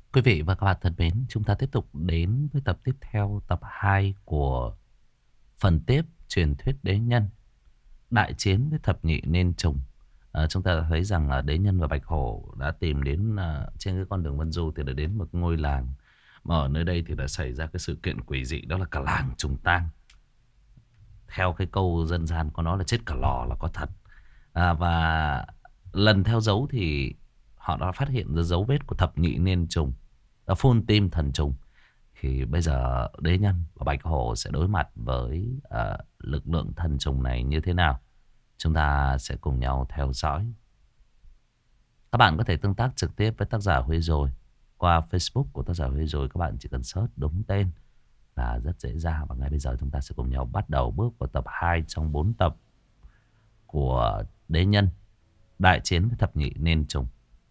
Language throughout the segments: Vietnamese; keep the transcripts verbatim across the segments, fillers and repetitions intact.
Quý vị và các bạn thân mến, chúng ta tiếp tục đến với tập tiếp theo, tập hai của phần tiếp truyền thuyết đế nhân, đại chiến với thập nhị nên trùng. À, chúng ta đã thấy rằng là đế nhân và bạch hổ đã tìm đến à, trên cái con đường Vân Du thì đã đến một ngôi làng. Mà ở nơi đây thì đã xảy ra cái sự kiện quỷ dị, đó là cả làng trùng tang. Theo cái câu dân gian có nói là chết cả lò là có thật. À, và lần theo dấu thì họ đã phát hiện ra dấu vết của thập nhị nên trùng, đã phun tim thần trùng. Thì bây giờ đế nhân và bạch hổ sẽ đối mặt với uh, lực lượng thần trùng này như thế nào? Chúng ta sẽ cùng nhau theo dõi. Các bạn có thể tương tác trực tiếp với tác giả Huy Rồi qua Facebook của tác giả Huy Rồi. Các bạn chỉ cần search đúng tên là rất dễ dàng. Và ngay bây giờ chúng ta sẽ cùng nhau bắt đầu bước vào tập hai trong bốn tập của đế nhân, đại chiến với thập nhị nên trùng.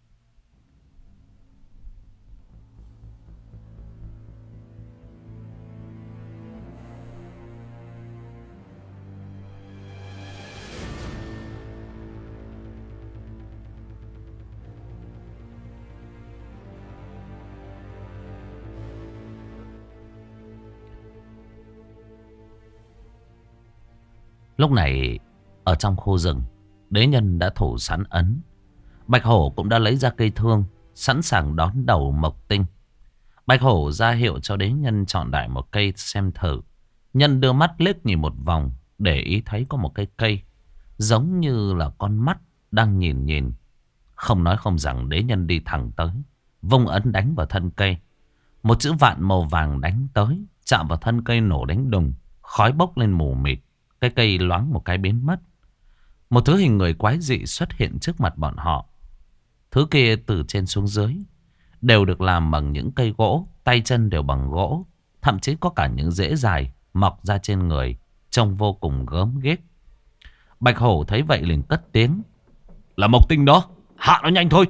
Lúc này ở trong khu rừng, đế nhân đã thủ sẵn ấn. Bạch hổ cũng đã lấy ra cây thương, sẵn sàng đón đầu Mộc Tinh. Bạch hổ ra hiệu cho đế nhân chọn đại một cây xem thử. Nhân đưa mắt liếc nhìn một vòng, để ý thấy có một cây cây giống như là con mắt đang nhìn nhìn. Không nói không rằng, đế nhân đi thẳng tới, vung ấn đánh vào thân cây. Một chữ vạn màu vàng đánh tới, chạm vào thân cây nổ đánh đùng, khói bốc lên mù mịt. Cái cây loáng một cái biến mất. Một thứ hình người quái dị xuất hiện trước mặt bọn họ. Thứ kia từ trên xuống dưới đều được làm bằng những cây gỗ, tay chân đều bằng gỗ, thậm chí có cả những rễ dài mọc ra trên người, trông vô cùng gớm ghiếc. Bạch hổ thấy vậy liền cất tiếng: "Là Mộc Tinh đó, hạ nó nhanh thôi."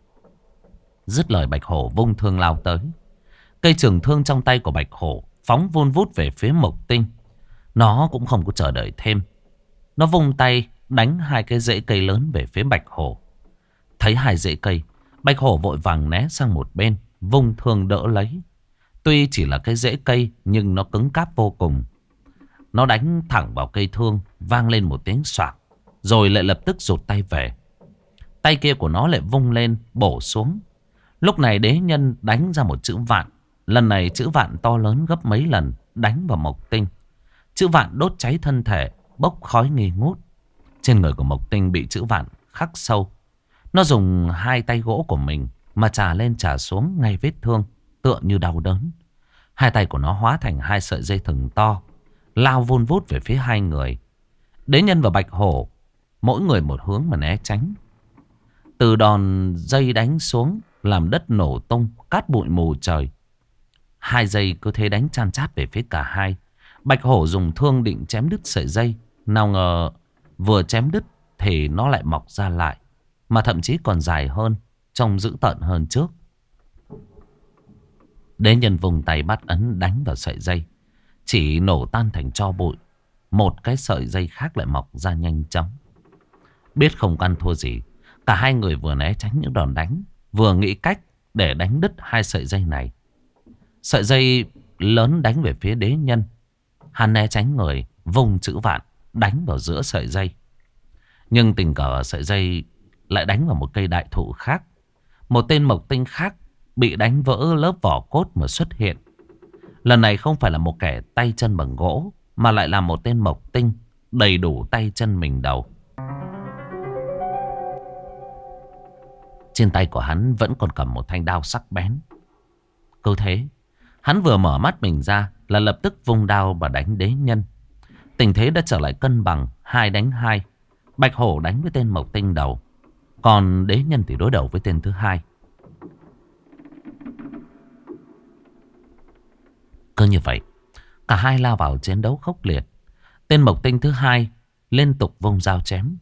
Dứt lời, bạch hổ vung thương lao tới. Cây trường thương trong tay của bạch hổ phóng vun vút về phía Mộc Tinh. Nó cũng không có chờ đợi thêm, nó vung tay đánh hai cái rễ cây lớn về phía bạch hổ. Thấy hai rễ cây, bạch hổ vội vàng né sang một bên, vung thương đỡ lấy. Tuy chỉ là cái rễ cây nhưng nó cứng cáp vô cùng. Nó đánh thẳng vào cây thương, vang lên một tiếng xoạc, rồi lại lập tức rụt tay về. Tay kia của nó lại vung lên bổ xuống. Lúc này đế nhân đánh ra một chữ vạn. Lần này chữ vạn to lớn gấp mấy lần, đánh vào Mộc Tinh. Chữ vạn đốt cháy thân thể, bốc khói nghi ngút. Trên người của Mộc Tinh bị chữ vạn khắc sâu. Nó dùng hai tay gỗ của mình mà chà lên chà xuống ngay vết thương, tựa như đau đớn. Hai tay của nó hóa thành hai sợi dây thừng to, lao vun vút về phía hai người. Đế nhân và bạch hổ mỗi người một hướng mà né tránh. Từ đòn dây đánh xuống làm đất nổ tung, cát bụi mù trời. Hai dây cứ thế đánh chan chát về phía cả hai. Bạch hổ dùng thương định chém đứt sợi dây, nào ngờ vừa chém đứt thì nó lại mọc ra lại, mà thậm chí còn dài hơn, trông dữ tợn hơn trước. Đế nhân vùng tay bắt ấn đánh vào sợi dây, chỉ nổ tan thành tro bụi. Một cái sợi dây khác lại mọc ra nhanh chóng. Biết không ăn thua gì, cả hai người vừa né tránh những đòn đánh, vừa nghĩ cách để đánh đứt hai sợi dây này. Sợi dây lớn đánh về phía đế nhân. Hắn né tránh người, vùng chữ vạn đánh vào giữa sợi dây. Nhưng tình cờ sợi dây lại đánh vào một cây đại thụ khác. Một tên Mộc Tinh khác bị đánh vỡ lớp vỏ cốt mà xuất hiện. Lần này không phải là một kẻ tay chân bằng gỗ, mà lại là một tên Mộc Tinh đầy đủ tay chân mình đầu. Trên tay của hắn vẫn còn cầm một thanh đao sắc bén. Cứ thế, hắn vừa mở mắt mình ra là lập tức vung đao và đánh đế nhân. Tình thế đã trở lại cân bằng, hai đánh hai. Bạch hổ đánh với tên Mộc Tinh đầu, còn đế nhân thì đối đầu với tên thứ hai. Cứ như vậy, cả hai lao vào chiến đấu khốc liệt. Tên Mộc Tinh thứ hai liên tục vung dao chém.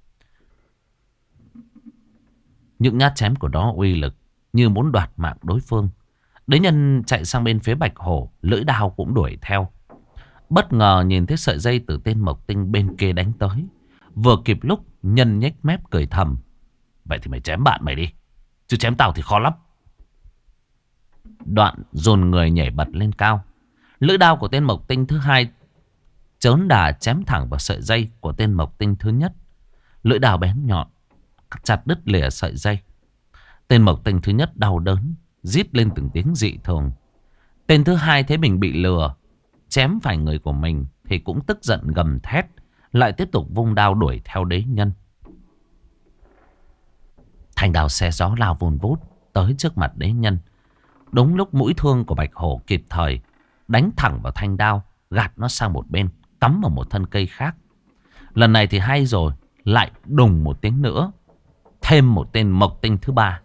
Những nhát chém của nó uy lực như muốn đoạt mạng đối phương. Đế nhân chạy sang bên phía bạch hổ, lưỡi đao cũng đuổi theo. Bất ngờ nhìn thấy sợi dây từ tên Mộc Tinh bên kia đánh tới. Vừa kịp lúc, nhân nhếch mép cười thầm: "Vậy thì mày chém bạn mày đi, chứ chém tao thì khó lắm." Đoạn dồn người nhảy bật lên cao. Lưỡi đao của tên Mộc Tinh thứ hai chớn đà chém thẳng vào sợi dây của tên Mộc Tinh thứ nhất. Lưỡi đao bén nhọn chặt đứt lìa sợi dây. Tên Mộc Tinh thứ nhất đau đớn, rít lên từng tiếng dị thường. Tên thứ hai thấy mình bị lừa, chém phải người của mình, thì cũng tức giận gầm thét, lại tiếp tục vung đao đuổi theo đế nhân. Thanh đao xé gió lao vun vút tới trước mặt đế nhân. Đúng lúc mũi thương của Bạch Hổ kịp thời đánh thẳng vào thanh đao, gạt nó sang một bên, cắm vào một thân cây khác. Lần này thì hay rồi, lại đùng một tiếng nữa, thêm một tên Mộc Tinh thứ ba.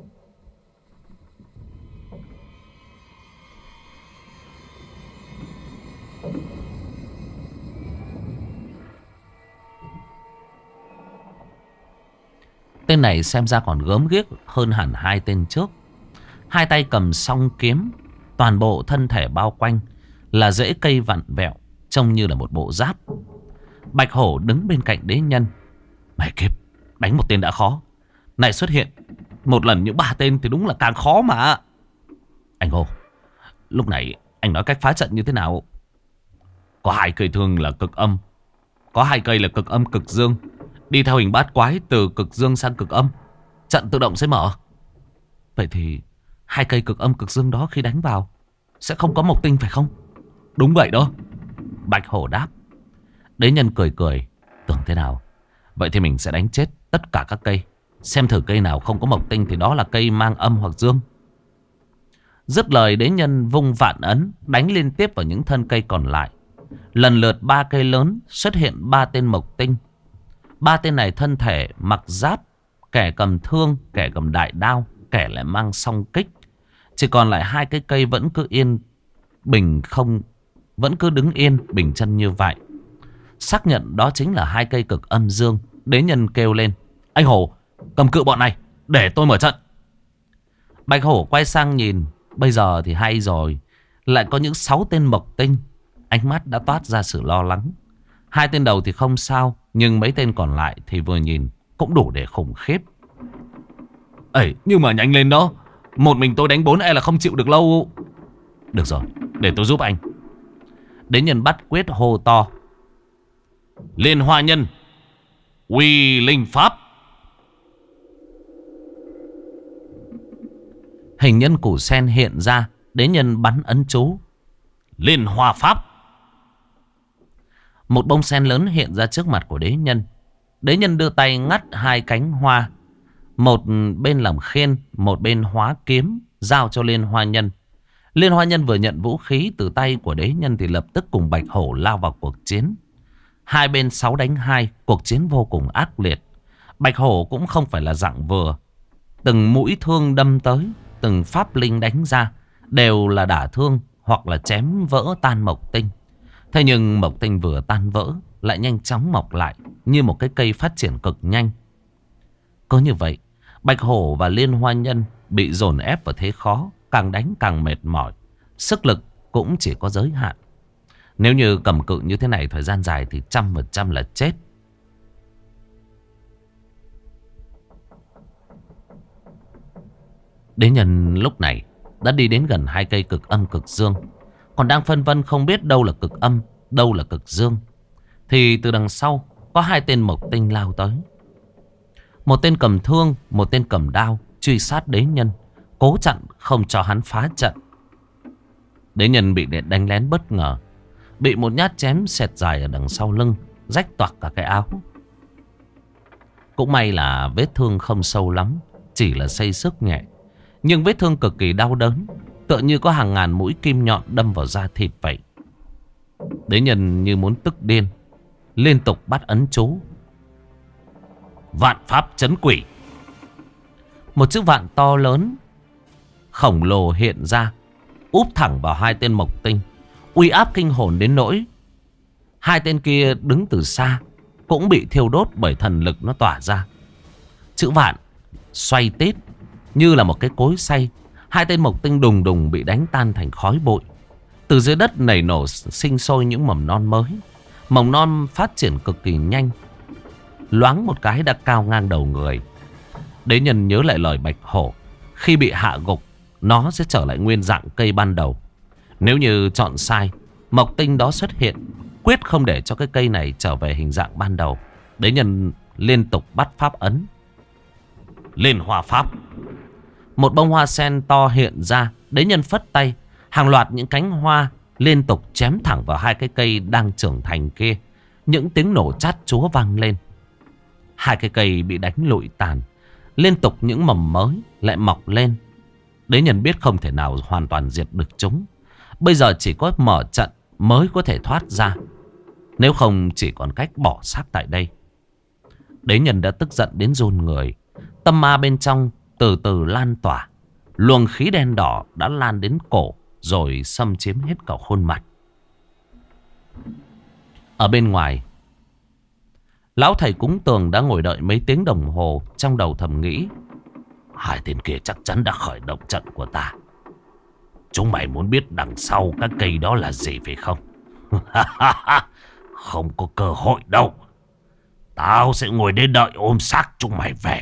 Tên này xem ra còn gớm ghiếc hơn hẳn hai tên trước. Hai tay cầm song kiếm, toàn bộ thân thể bao quanh là rễ cây vặn vẹo, trông như là một bộ giáp. Bạch Hổ đứng bên cạnh đế nhân. Mẹ kiếp, đánh một tên đã khó, này xuất hiện một lần những ba tên thì đúng là càng khó mà. Anh Hồ, lúc này anh nói cách phá trận như thế nào? Có hai cây thương là cực âm, có hai cây là cực âm cực dương, đi theo hình bát quái từ cực dương sang cực âm, trận tự động sẽ mở. Vậy thì hai cây cực âm cực dương đó khi đánh vào sẽ không có Mộc Tinh phải không? Đúng vậy đó, Bạch Hổ đáp. Đế nhân cười cười. Tưởng thế nào? Vậy thì mình sẽ đánh chết tất cả các cây, xem thử cây nào không có Mộc Tinh thì đó là cây mang âm hoặc dương. Dứt lời, đế nhân vung vạn ấn đánh liên tiếp vào những thân cây còn lại. Lần lượt ba cây lớn xuất hiện ba tên Mộc Tinh. Ba tên này thân thể mặc giáp, kẻ cầm thương, kẻ cầm đại đao, kẻ lại mang song kích. Chỉ còn lại hai cái cây vẫn cứ yên bình không, vẫn cứ đứng yên bình chân như vậy. Xác nhận đó chính là hai cây cực âm dương. Đế nhân kêu lên: Anh Hổ, cầm cự bọn này để tôi mở trận. Bạch Hổ quay sang nhìn. Bây giờ thì hay rồi, lại có những sáu tên Mộc Tinh. Ánh mắt đã toát ra sự lo lắng. Hai tên đầu thì không sao, nhưng mấy tên còn lại thì vừa nhìn cũng đủ để khủng khiếp. Ấy, nhưng mà nhanh lên đó, một mình tôi đánh bốn e là không chịu được lâu. Được rồi, để tôi giúp anh. Đế nhân bắt quyết hô to: Liên Hoa Nhân, uy linh pháp. Hình nhân củ sen hiện ra. Đế nhân bắn ấn chú Liên Hoa Pháp. Một bông sen lớn hiện ra trước mặt của đế nhân. Đế nhân đưa tay ngắt hai cánh hoa, một bên làm khiên, một bên hóa kiếm, giao cho Liên Hoa Nhân. Liên Hoa Nhân vừa nhận vũ khí từ tay của đế nhân thì lập tức cùng Bạch Hổ lao vào cuộc chiến. Hai bên sáu đánh hai, cuộc chiến vô cùng ác liệt. Bạch Hổ cũng không phải là dạng vừa. Từng mũi thương đâm tới, từng pháp linh đánh ra đều là đả thương hoặc là chém vỡ tan Mộc Tinh. Thế nhưng Mộc Tinh vừa tan vỡ lại nhanh chóng mọc lại như một cái cây phát triển cực nhanh. Có như vậy, Bạch Hổ và Liên Hoa Nhân bị dồn ép vào thế khó, càng đánh càng mệt mỏi, sức lực cũng chỉ có giới hạn. Nếu như cầm cự như thế này thời gian dài thì trăm phần trăm là chết. Đế nhân lúc này đã đi đến gần hai cây cực âm cực dương, còn đang phân vân không biết đâu là cực âm, đâu là cực dương, thì từ đằng sau có hai tên Mộc Tinh lao tới. Một tên cầm thương, một tên cầm đao, truy sát đế nhân, cố chặn không cho hắn phá trận. Đế nhân bị đánh lén bất ngờ, bị một nhát chém xẹt dài ở đằng sau lưng, rách toạc cả cái áo. Cũng may là vết thương không sâu lắm, chỉ là xây xước nhẹ, nhưng vết thương cực kỳ đau đớn, tựa như có hàng ngàn mũi kim nhọn đâm vào da thịt vậy. Đế nhân như muốn tức điên, liên tục bắt ấn chú Vạn Pháp Chấn Quỷ. Một chữ vạn to lớn khổng lồ hiện ra, úp thẳng vào hai tên Mộc Tinh, uy áp kinh hồn đến nỗi hai tên kia đứng từ xa cũng bị thiêu đốt bởi thần lực nó tỏa ra. Chữ vạn xoay tít như là một cái cối xay. Hai tên Mộc Tinh đùng đùng bị đánh tan thành khói bụi. Từ dưới đất nảy nổ sinh sôi những mầm non mới. Mầm non phát triển cực kỳ nhanh, loáng một cái đã cao ngang đầu người. Đế nhân nhớ lại lời Bạch Hổ khi bị hạ gục nó sẽ trở lại nguyên dạng cây ban đầu. Nếu như chọn sai, mộc tinh đó xuất hiện, quyết không để cho cái cây này trở về hình dạng ban đầu. Đế nhân liên tục bắt pháp ấn. Liên hoa pháp. Một bông hoa sen to hiện ra. Đế nhân phất tay, hàng loạt những cánh hoa liên tục chém thẳng vào hai cái cây đang trưởng thành kia. Những tiếng nổ chát chúa vang lên. Hai cái cây bị đánh lụi tàn. Liên tục những mầm mới lại mọc lên. Đế nhân biết không thể nào hoàn toàn diệt được chúng. Bây giờ chỉ có mở trận mới có thể thoát ra. Nếu không chỉ còn cách bỏ xác tại đây. Đế nhân đã tức giận đến run người. Tâm ma bên trong từ từ lan tỏa. Luồng khí đen đỏ đã lan đến cổ, rồi xâm chiếm hết cả khuôn mặt. Ở bên ngoài, lão thầy cúng tường đã ngồi đợi mấy tiếng đồng hồ. Trong đầu thầm nghĩ, hai tên kia chắc chắn đã khởi động trận của ta. Chúng mày muốn biết đằng sau các cây đó là gì phải không? Không có cơ hội đâu. Tao sẽ ngồi đây đợi ôm xác chúng mày về.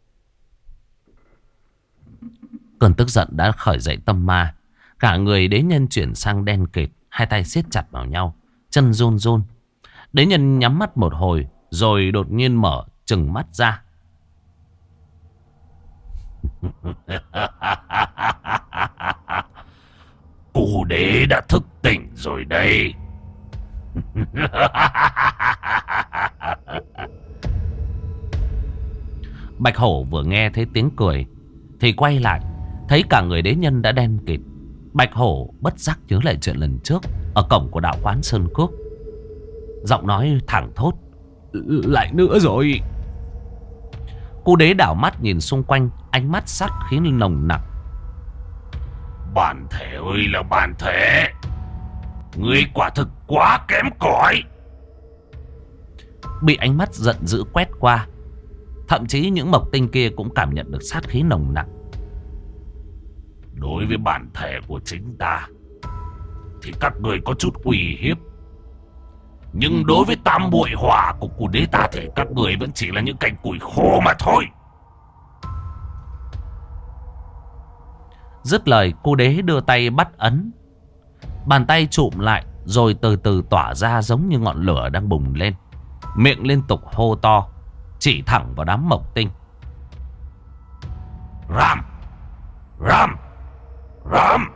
Cơn tức giận đã khởi dậy tâm ma. Cả người đế nhân chuyển sang đen kịt. Hai tay siết chặt vào nhau, chân run run. Đế nhân nhắm mắt một hồi, rồi đột nhiên mở trừng mắt ra. Cụ đế đã thức tỉnh rồi đây. Bạch hổ vừa nghe thấy tiếng cười thì quay lại, thấy cả người đế nhân đã đen kịt. Bạch hổ bất giác nhớ lại chuyện lần trước ở cổng của đạo quán Sơn Cước. Giọng nói thẳng thốt, lại nữa rồi. Cụ đế đảo mắt nhìn xung quanh, ánh mắt sát khí nồng nặc. Bản thể ơi là bản thể, ngươi quả thực quá kém cỏi. Bị ánh mắt giận dữ quét qua, thậm chí những mộc tinh kia cũng cảm nhận được sát khí nồng nặc. Đối với bản thể của chính ta thì các người có chút uy hiếp, nhưng đối với tam muội hỏa của cụ đế ta thì các người vẫn chỉ là những cành củi khô mà thôi. Dứt lời, cụ đế đưa tay bắt ấn. Bàn tay chụm lại, rồi từ từ tỏa ra giống như ngọn lửa đang bùng lên. Miệng liên tục hô to, chỉ thẳng vào đám mộc tinh. Ram! Ram! Ram!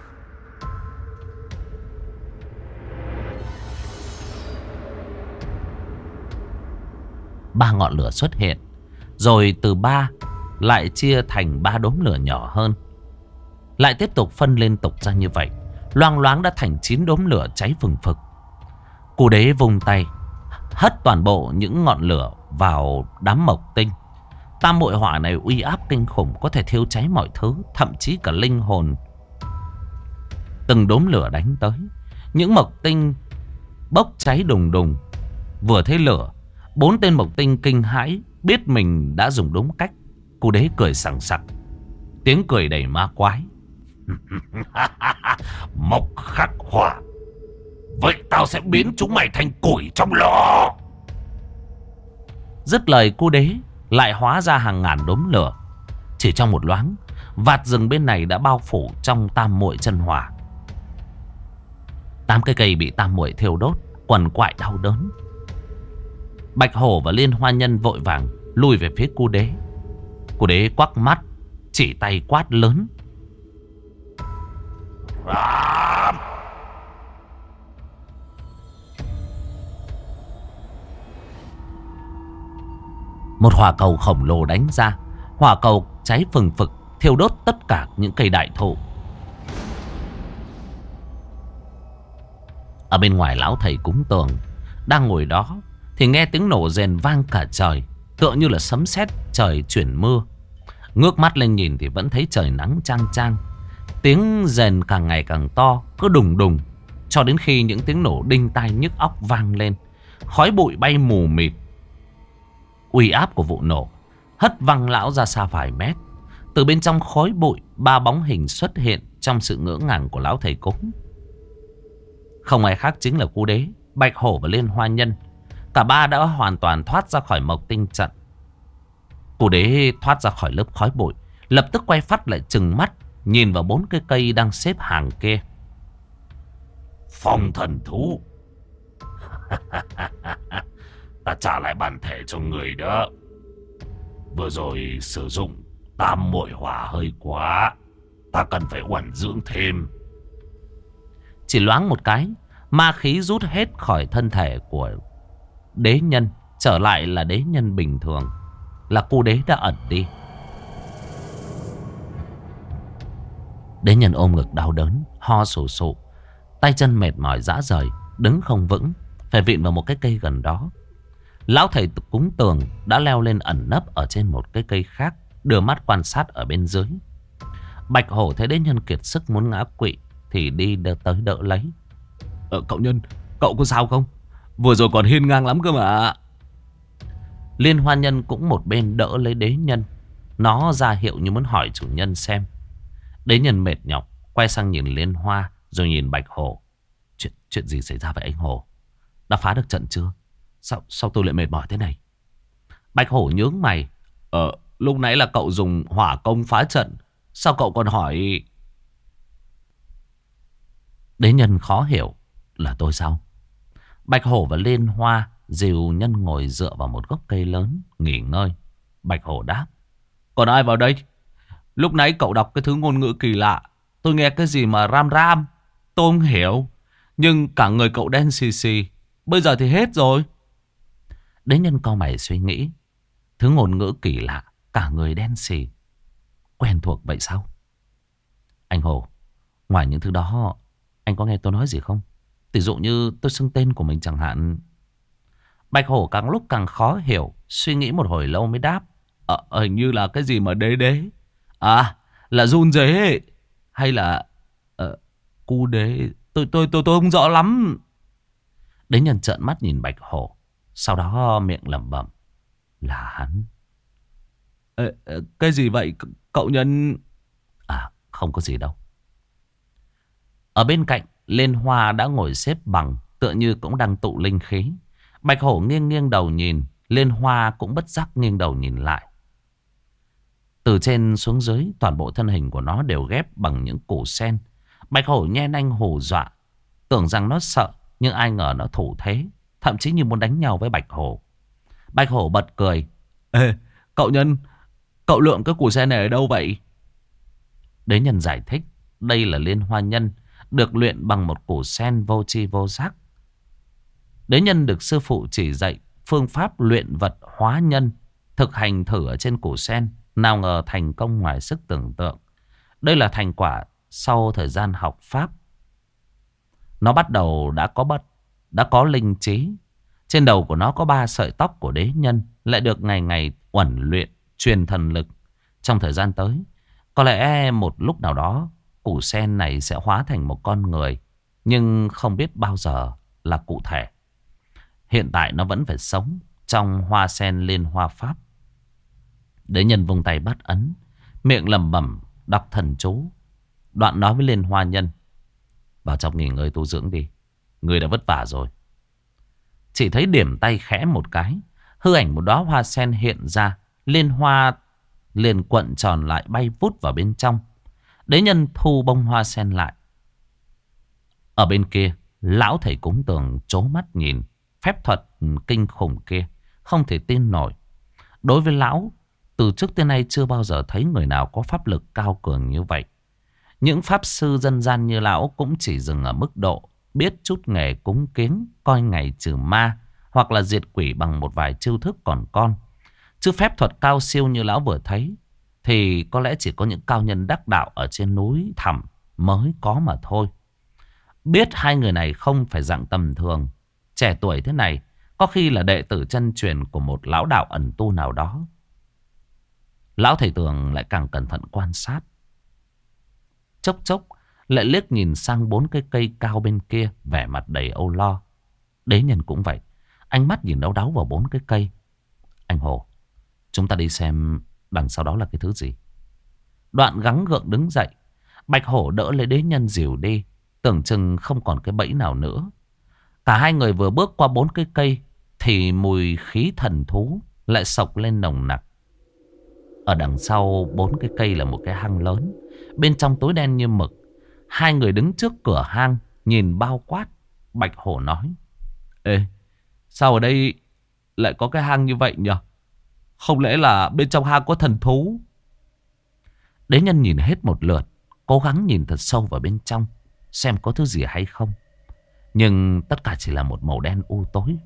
Ba ngọn lửa xuất hiện, rồi từ ba lại chia thành ba đốm lửa nhỏ hơn. Lại tiếp tục phân liên tục ra như vậy. Loang loáng đã thành chín đốm lửa cháy phừng phực. Cụ đế vung tay, hất toàn bộ những ngọn lửa vào đám mộc tinh. Tam muội hỏa này uy áp kinh khủng, có thể thiêu cháy mọi thứ, thậm chí cả linh hồn. Từng đốm lửa đánh tới, những mộc tinh bốc cháy đùng đùng. Vừa thấy lửa, bốn tên mộc tinh kinh hãi, biết mình đã dùng đúng cách. Cụ đế cười sảng sặc, tiếng cười đầy ma quái. Mộc khắc hỏa, vậy tao sẽ biến chúng mày thành củi trong lò. Dứt lời, cụ đế lại hóa ra hàng ngàn đốm lửa. Chỉ trong một loáng, vạt rừng bên này đã bao phủ trong tam muội chân hỏa. Tám cây cây bị tam muội thiêu đốt, quằn quại đau đớn. Bạch hổ và liên hoa nhân vội vàng lùi về phía cụ đế. Cụ đế quắc mắt, chỉ tay quát lớn. Ram! Một hỏa cầu khổng lồ đánh ra. Hỏa cầu cháy phừng phực, thiêu đốt tất cả những cây đại thụ. Ở bên ngoài, lão thầy cúng tường đang ngồi đó thì nghe tiếng nổ rền vang cả trời, tựa như là sấm sét trời chuyển mưa. Ngước mắt lên nhìn thì vẫn thấy trời nắng chang chang. Tiếng rền càng ngày càng to, cứ đùng đùng, cho đến khi những tiếng nổ đinh tai nhức óc vang lên. Khói bụi bay mù mịt. Uy áp của vụ nổ hất văng lão ra xa vài mét. Từ bên trong khói bụi, ba bóng hình xuất hiện trong sự ngỡ ngàng của lão thầy cúng. Không ai khác chính là cụ đế, Bạch hổ và liên hoa nhân. Cả ba đã hoàn toàn thoát ra khỏi mộc tinh trận. Cụ đế thoát ra khỏi lớp khói bụi, lập tức quay phát lại trừng mắt, nhìn vào bốn cái cây đang xếp hàng kia. Phong thần thú. Ta trả lại bản thể cho người đó. Vừa rồi sử dụng tam muội hỏa hơi quá. Ta cần phải uẩn dưỡng thêm. Chỉ loáng một cái, ma khí rút hết khỏi thân thể của đế nhân, trở lại là đế nhân bình thường. Là cô đế đã ẩn đi. Đế nhân ôm ngực đau đớn, ho sù sụ, tay chân mệt mỏi rã rời, đứng không vững, phải vịn vào một cái cây gần đó. Lão thầy cúng tường đã leo lên ẩn nấp ở trên một cái cây khác, đưa mắt quan sát ở bên dưới. Bạch hổ thấy đế nhân kiệt sức muốn ngã quỵ thì đi đỡ tới đỡ lấy. Ờ, cậu Nhân, cậu có sao không? Vừa rồi còn hiên ngang lắm cơ mà. Liên Hoa Nhân cũng một bên đỡ lấy đế nhân. Nó ra hiệu như muốn hỏi chủ nhân xem. Đế nhân mệt nhọc, quay sang nhìn Liên Hoa, rồi nhìn Bạch Hổ. Chuyện, chuyện gì xảy ra vậy anh Hổ? Đã phá được trận chưa? Sao, sao tôi lại mệt mỏi thế này? Bạch Hổ nhướng mày. Ờ, lúc nãy là cậu dùng hỏa công phá trận. Sao cậu còn hỏi? Đế nhân khó hiểu. Là tôi sao? Bạch Hổ và Liên Hoa dìu nhân ngồi dựa vào một gốc cây lớn, nghỉ ngơi. Bạch Hổ đáp. Còn ai vào đây? Lúc nãy cậu đọc cái thứ ngôn ngữ kỳ lạ. Tôi nghe cái gì mà ram ram. Tôi không hiểu. Nhưng cả người cậu đen xì xì. Bây giờ thì hết rồi. Đế nhân cau mày suy nghĩ. Thứ ngôn ngữ kỳ lạ, cả người đen xì. Quen thuộc vậy sao? Anh Hổ, ngoài những thứ đó, anh có nghe tôi nói gì không? Ví dụ như tôi xưng tên của mình chẳng hạn. Bạch Hổ càng lúc càng khó hiểu, suy nghĩ một hồi lâu mới đáp. Ờ, hình như là cái gì mà đế đế. À, là run dế ấy. Hay là uh, cu đế. Tôi, tôi, tôi, tôi không rõ lắm. Đế nhân trợn mắt nhìn Bạch Hổ, sau đó miệng lẩm bẩm. Là hắn. Ờ, cái gì vậy cậu Nhân? À, không có gì đâu. Ở bên cạnh, Liên Hoa đã ngồi xếp bằng, tựa như cũng đang tụ linh khí. Bạch Hổ nghiêng nghiêng đầu nhìn, Liên Hoa cũng bất giác nghiêng đầu nhìn lại. Từ trên xuống dưới, toàn bộ thân hình của nó đều ghép bằng những củ sen. Bạch Hổ nhe nanh hù dọa, tưởng rằng nó sợ, nhưng ai ngờ nó thủ thế, thậm chí như muốn đánh nhau với Bạch Hổ. Bạch Hổ bật cười. Ê, cậu Nhân, cậu lượm cái củ sen này ở đâu vậy? Đế nhân giải thích, đây là Liên Hoa Nhân, được luyện bằng một củ sen vô tri vô giác. Đế nhân được sư phụ chỉ dạy phương pháp luyện vật hóa nhân, thực hành thử ở trên củ sen, nào ngờ thành công ngoài sức tưởng tượng. Đây là thành quả sau thời gian học pháp. Nó bắt đầu đã có bất, đã có linh trí. Trên đầu của nó có ba sợi tóc của đế nhân, lại được ngày ngày uẩn luyện, truyền thần lực. Trong thời gian tới, có lẽ một lúc nào đó, củ sen này sẽ hóa thành một con người, nhưng không biết bao giờ là cụ thể. Hiện tại nó vẫn phải sống trong hoa sen liên hoa pháp. Đế nhân vùng tay bắt ấn, miệng lẩm bẩm đọc thần chú, đoạn nói với Liên Hoa Nhân. Vào trong nghỉ ngơi tu dưỡng đi, người đã vất vả rồi. Chỉ thấy điểm tay khẽ một cái, hư ảnh một đóa hoa sen hiện ra. Liên hoa liền cuộn tròn lại, bay vút vào bên trong. Đế nhân thu bông hoa sen lại. Ở bên kia, lão thầy cúng tường trố mắt nhìn phép thuật kinh khủng kia, không thể tin nổi. Đối với lão, từ trước tới nay chưa bao giờ thấy người nào có pháp lực cao cường như vậy. Những pháp sư dân gian như lão cũng chỉ dừng ở mức độ biết chút nghề cúng kiến, coi ngày trừ ma, hoặc là diệt quỷ bằng một vài chiêu thức còn con. Chứ phép thuật cao siêu như lão vừa thấy thì có lẽ chỉ có những cao nhân đắc đạo ở trên núi thẳm mới có mà thôi. Biết hai người này không phải dạng tầm thường, trẻ tuổi thế này, có khi là đệ tử chân truyền của một lão đạo ẩn tu nào đó. Lão thầy Tường lại càng cẩn thận quan sát. Chốc chốc lại liếc nhìn sang bốn cái cây cao bên kia, vẻ mặt đầy âu lo. Đế nhân cũng vậy, ánh mắt nhìn đau đáu vào bốn cái cây. Anh Hồ, chúng ta đi xem đằng sau đó là cái thứ gì. Đoạn gắng gượng đứng dậy. Bạch Hổ đỡ lấy đế nhân dìu đi, tưởng chừng không còn cái bẫy nào nữa. Cả hai người vừa bước qua bốn cái cây thì mùi khí thần thú lại sộc lên nồng nặc. Ở đằng sau bốn cái cây là một cái hang lớn. Bên trong tối đen như mực. Hai người đứng trước cửa hang nhìn bao quát. Bạch Hổ nói: Ê, sao ở đây lại có cái hang như vậy nhỉ? Không lẽ là bên trong hang có thần thú? Đế nhân nhìn hết một lượt, cố gắng nhìn thật sâu vào bên trong, xem có thứ gì hay không. Nhưng tất cả chỉ là một màu đen u tối.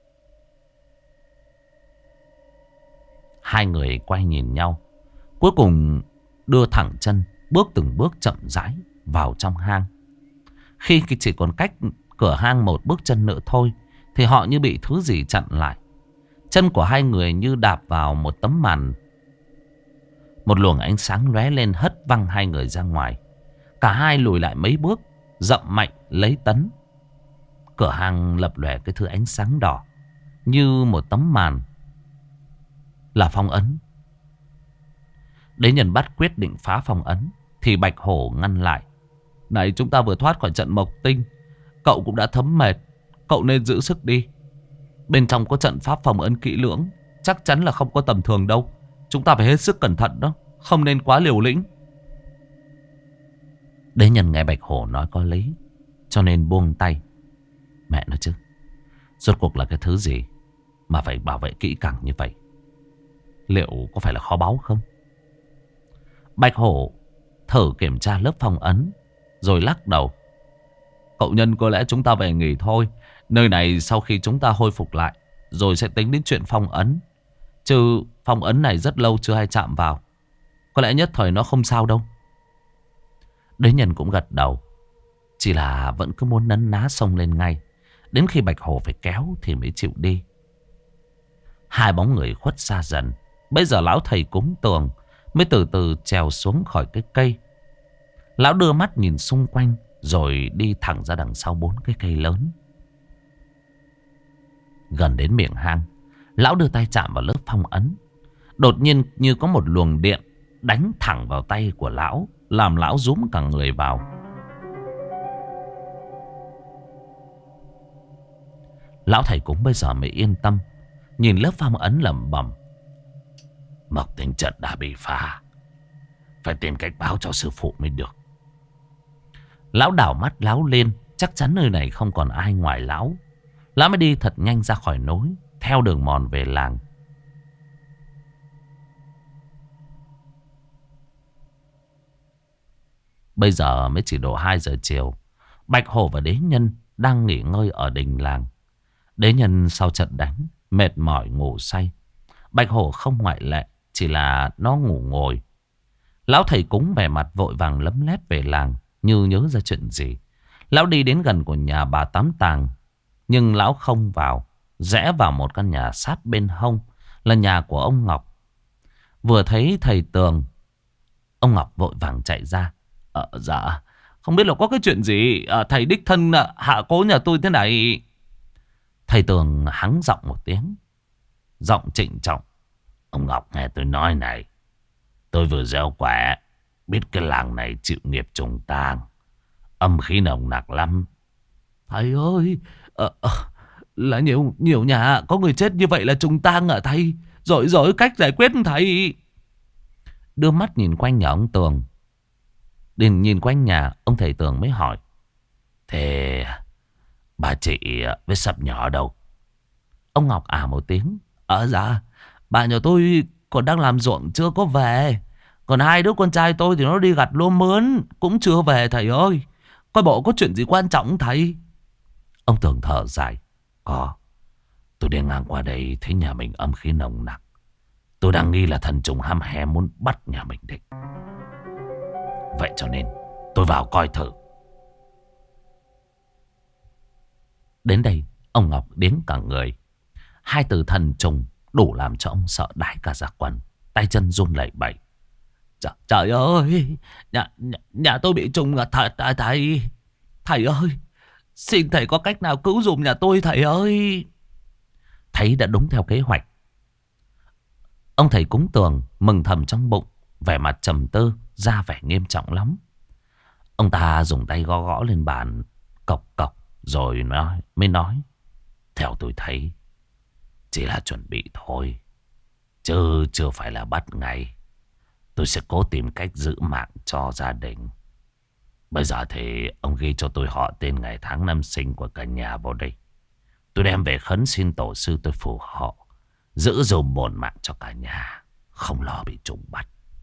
Hai người quay nhìn nhau, cuối cùng đưa thẳng chân, bước từng bước chậm rãi vào trong hang. Khi chỉ còn cách cửa hang một bước chân nữa thôi, thì họ như bị thứ gì chặn lại. Chân của hai người như đạp vào một tấm màn. Một luồng ánh sáng lóe lên hất văng hai người ra ngoài. Cả hai lùi lại mấy bước, dậm mạnh lấy tấn. Cửa hang lập lòe cái thứ ánh sáng đỏ, như một tấm màn, là phong ấn. Đế nhân bắt quyết định phá phong ấn, thì Bạch Hổ ngăn lại. Này, chúng ta vừa thoát khỏi trận mộc tinh, cậu cũng đã thấm mệt, cậu nên giữ sức đi. Bên trong có trận pháp phong ấn kỹ lưỡng, chắc chắn là không có tầm thường đâu. Chúng ta phải hết sức cẩn thận đó, không nên quá liều lĩnh. Đế nhân nghe Bạch Hổ nói có lý, cho nên buông tay. Mẹ nói chứ, rốt cuộc là cái thứ gì mà phải bảo vệ kỹ càng như vậy? Liệu có phải là kho báu không? Bạch Hổ thử kiểm tra lớp phong ấn, rồi lắc đầu. Cậu nhân, có lẽ chúng ta về nghỉ thôi. Nơi này sau khi chúng ta hồi phục lại, rồi sẽ tính đến chuyện phong ấn. Chứ phong ấn này rất lâu chưa ai chạm vào, có lẽ nhất thời nó không sao đâu. Đế nhân cũng gật đầu, chỉ là vẫn cứ muốn nấn ná xông lên ngay. Đến khi Bạch Hổ phải kéo thì mới chịu đi. Hai bóng người khuất xa dần. Bây giờ lão thầy cúng tường mới từ từ trèo xuống khỏi cái cây. Lão đưa mắt nhìn xung quanh, rồi đi thẳng ra đằng sau bốn cái cây lớn. Gần đến miệng hang, lão đưa tay chạm vào lớp phong ấn. Đột nhiên như có một luồng điện đánh thẳng vào tay của lão, làm lão rúm cả người vào. Lão thầy cúng bây giờ mới yên tâm, nhìn lớp phong ấn lẩm bẩm. Mộc tinh trận đã bị phá, phải tìm cách báo cho sư phụ mới được. Lão đảo mắt láo lên, chắc chắn nơi này không còn ai ngoài lão. Lão mới đi thật nhanh ra khỏi núi, theo đường mòn về làng. Bây giờ mới chỉ độ hai giờ chiều. Bạch Hổ và Đế nhân đang nghỉ ngơi ở đình làng. Đế nhân sau trận đánh mệt mỏi ngủ say. Bạch Hổ không ngoại lệ, chỉ là nó ngủ ngồi. Lão thầy cúng vẻ mặt vội vàng lấm lét về làng, như nhớ ra chuyện gì. Lão đi đến gần của nhà bà Tám Tàng, nhưng lão không vào, rẽ vào một căn nhà sát bên hông, là nhà của ông Ngọc. Vừa thấy thầy Tường, ông Ngọc vội vàng chạy ra. Ờ dạ, không biết là có cái chuyện gì, à, thầy đích thân hạ cố nhà tôi thế này. Thầy Tường hắng giọng một tiếng, giọng trịnh trọng. Ông Ngọc nghe tôi nói này, tôi vừa gieo quả, biết cái làng này chịu nghiệp trùng tang, âm khí nồng nặc lắm. Thầy ơi, ờ, ờ, là nhiều nhiều nhà có người chết như vậy là trùng tang à thầy? Rồi rồi cách giải quyết thầy. Đưa mắt nhìn quanh nhà ông Tường, Điền nhìn quanh nhà, ông thầy Tường mới hỏi. Thế bà chị với sập nhỏ đâu? Ông Ngọc à một tiếng. Ờ dạ, bà nhà tôi còn đang làm ruộng chưa có về. Còn hai đứa con trai tôi thì nó đi gặt lúa mướn, cũng chưa về thầy ơi. Coi bộ có chuyện gì quan trọng thầy? Ông Tường thở dài. Có, tôi đi ngang qua đây thấy nhà mình âm khí nồng nặc. Tôi đang nghi là thần trùng hăm he muốn bắt nhà mình đấy. Vậy cho nên tôi vào coi thử. Đến đây ông Ngọc đến cả người. Hai từ thần trùng đủ làm cho ông sợ đái cả da quần, tay chân run lẩy bẩy. Trời, trời ơi, nhà, nhà, nhà tôi bị trùng à, thầy, thầy, thầy, thầy ơi, xin thầy có cách nào cứu giùm nhà tôi thầy ơi. Thấy đã đúng theo kế hoạch, ông thầy cúng Tường mừng thầm trong bụng, vẻ mặt trầm tư, ra vẻ nghiêm trọng lắm. Ông ta dùng tay gõ gõ lên bàn, cộc cộc, rồi nói, mới nói. Theo tôi thấy, chỉ là chuẩn bị thôi, chứ chưa phải là bắt ngay. tôi sẽ cố tìm cách giữ mạng cho gia đình. Bây giờ thì ông ghi cho tôi họ tên, ngày tháng năm sinh của cả nhà vào đây. Tôi đem về khấn xin tổ sư tôi phù hộ, giữ dùm bổn mạng cho cả nhà, không lo bị trùng bắt.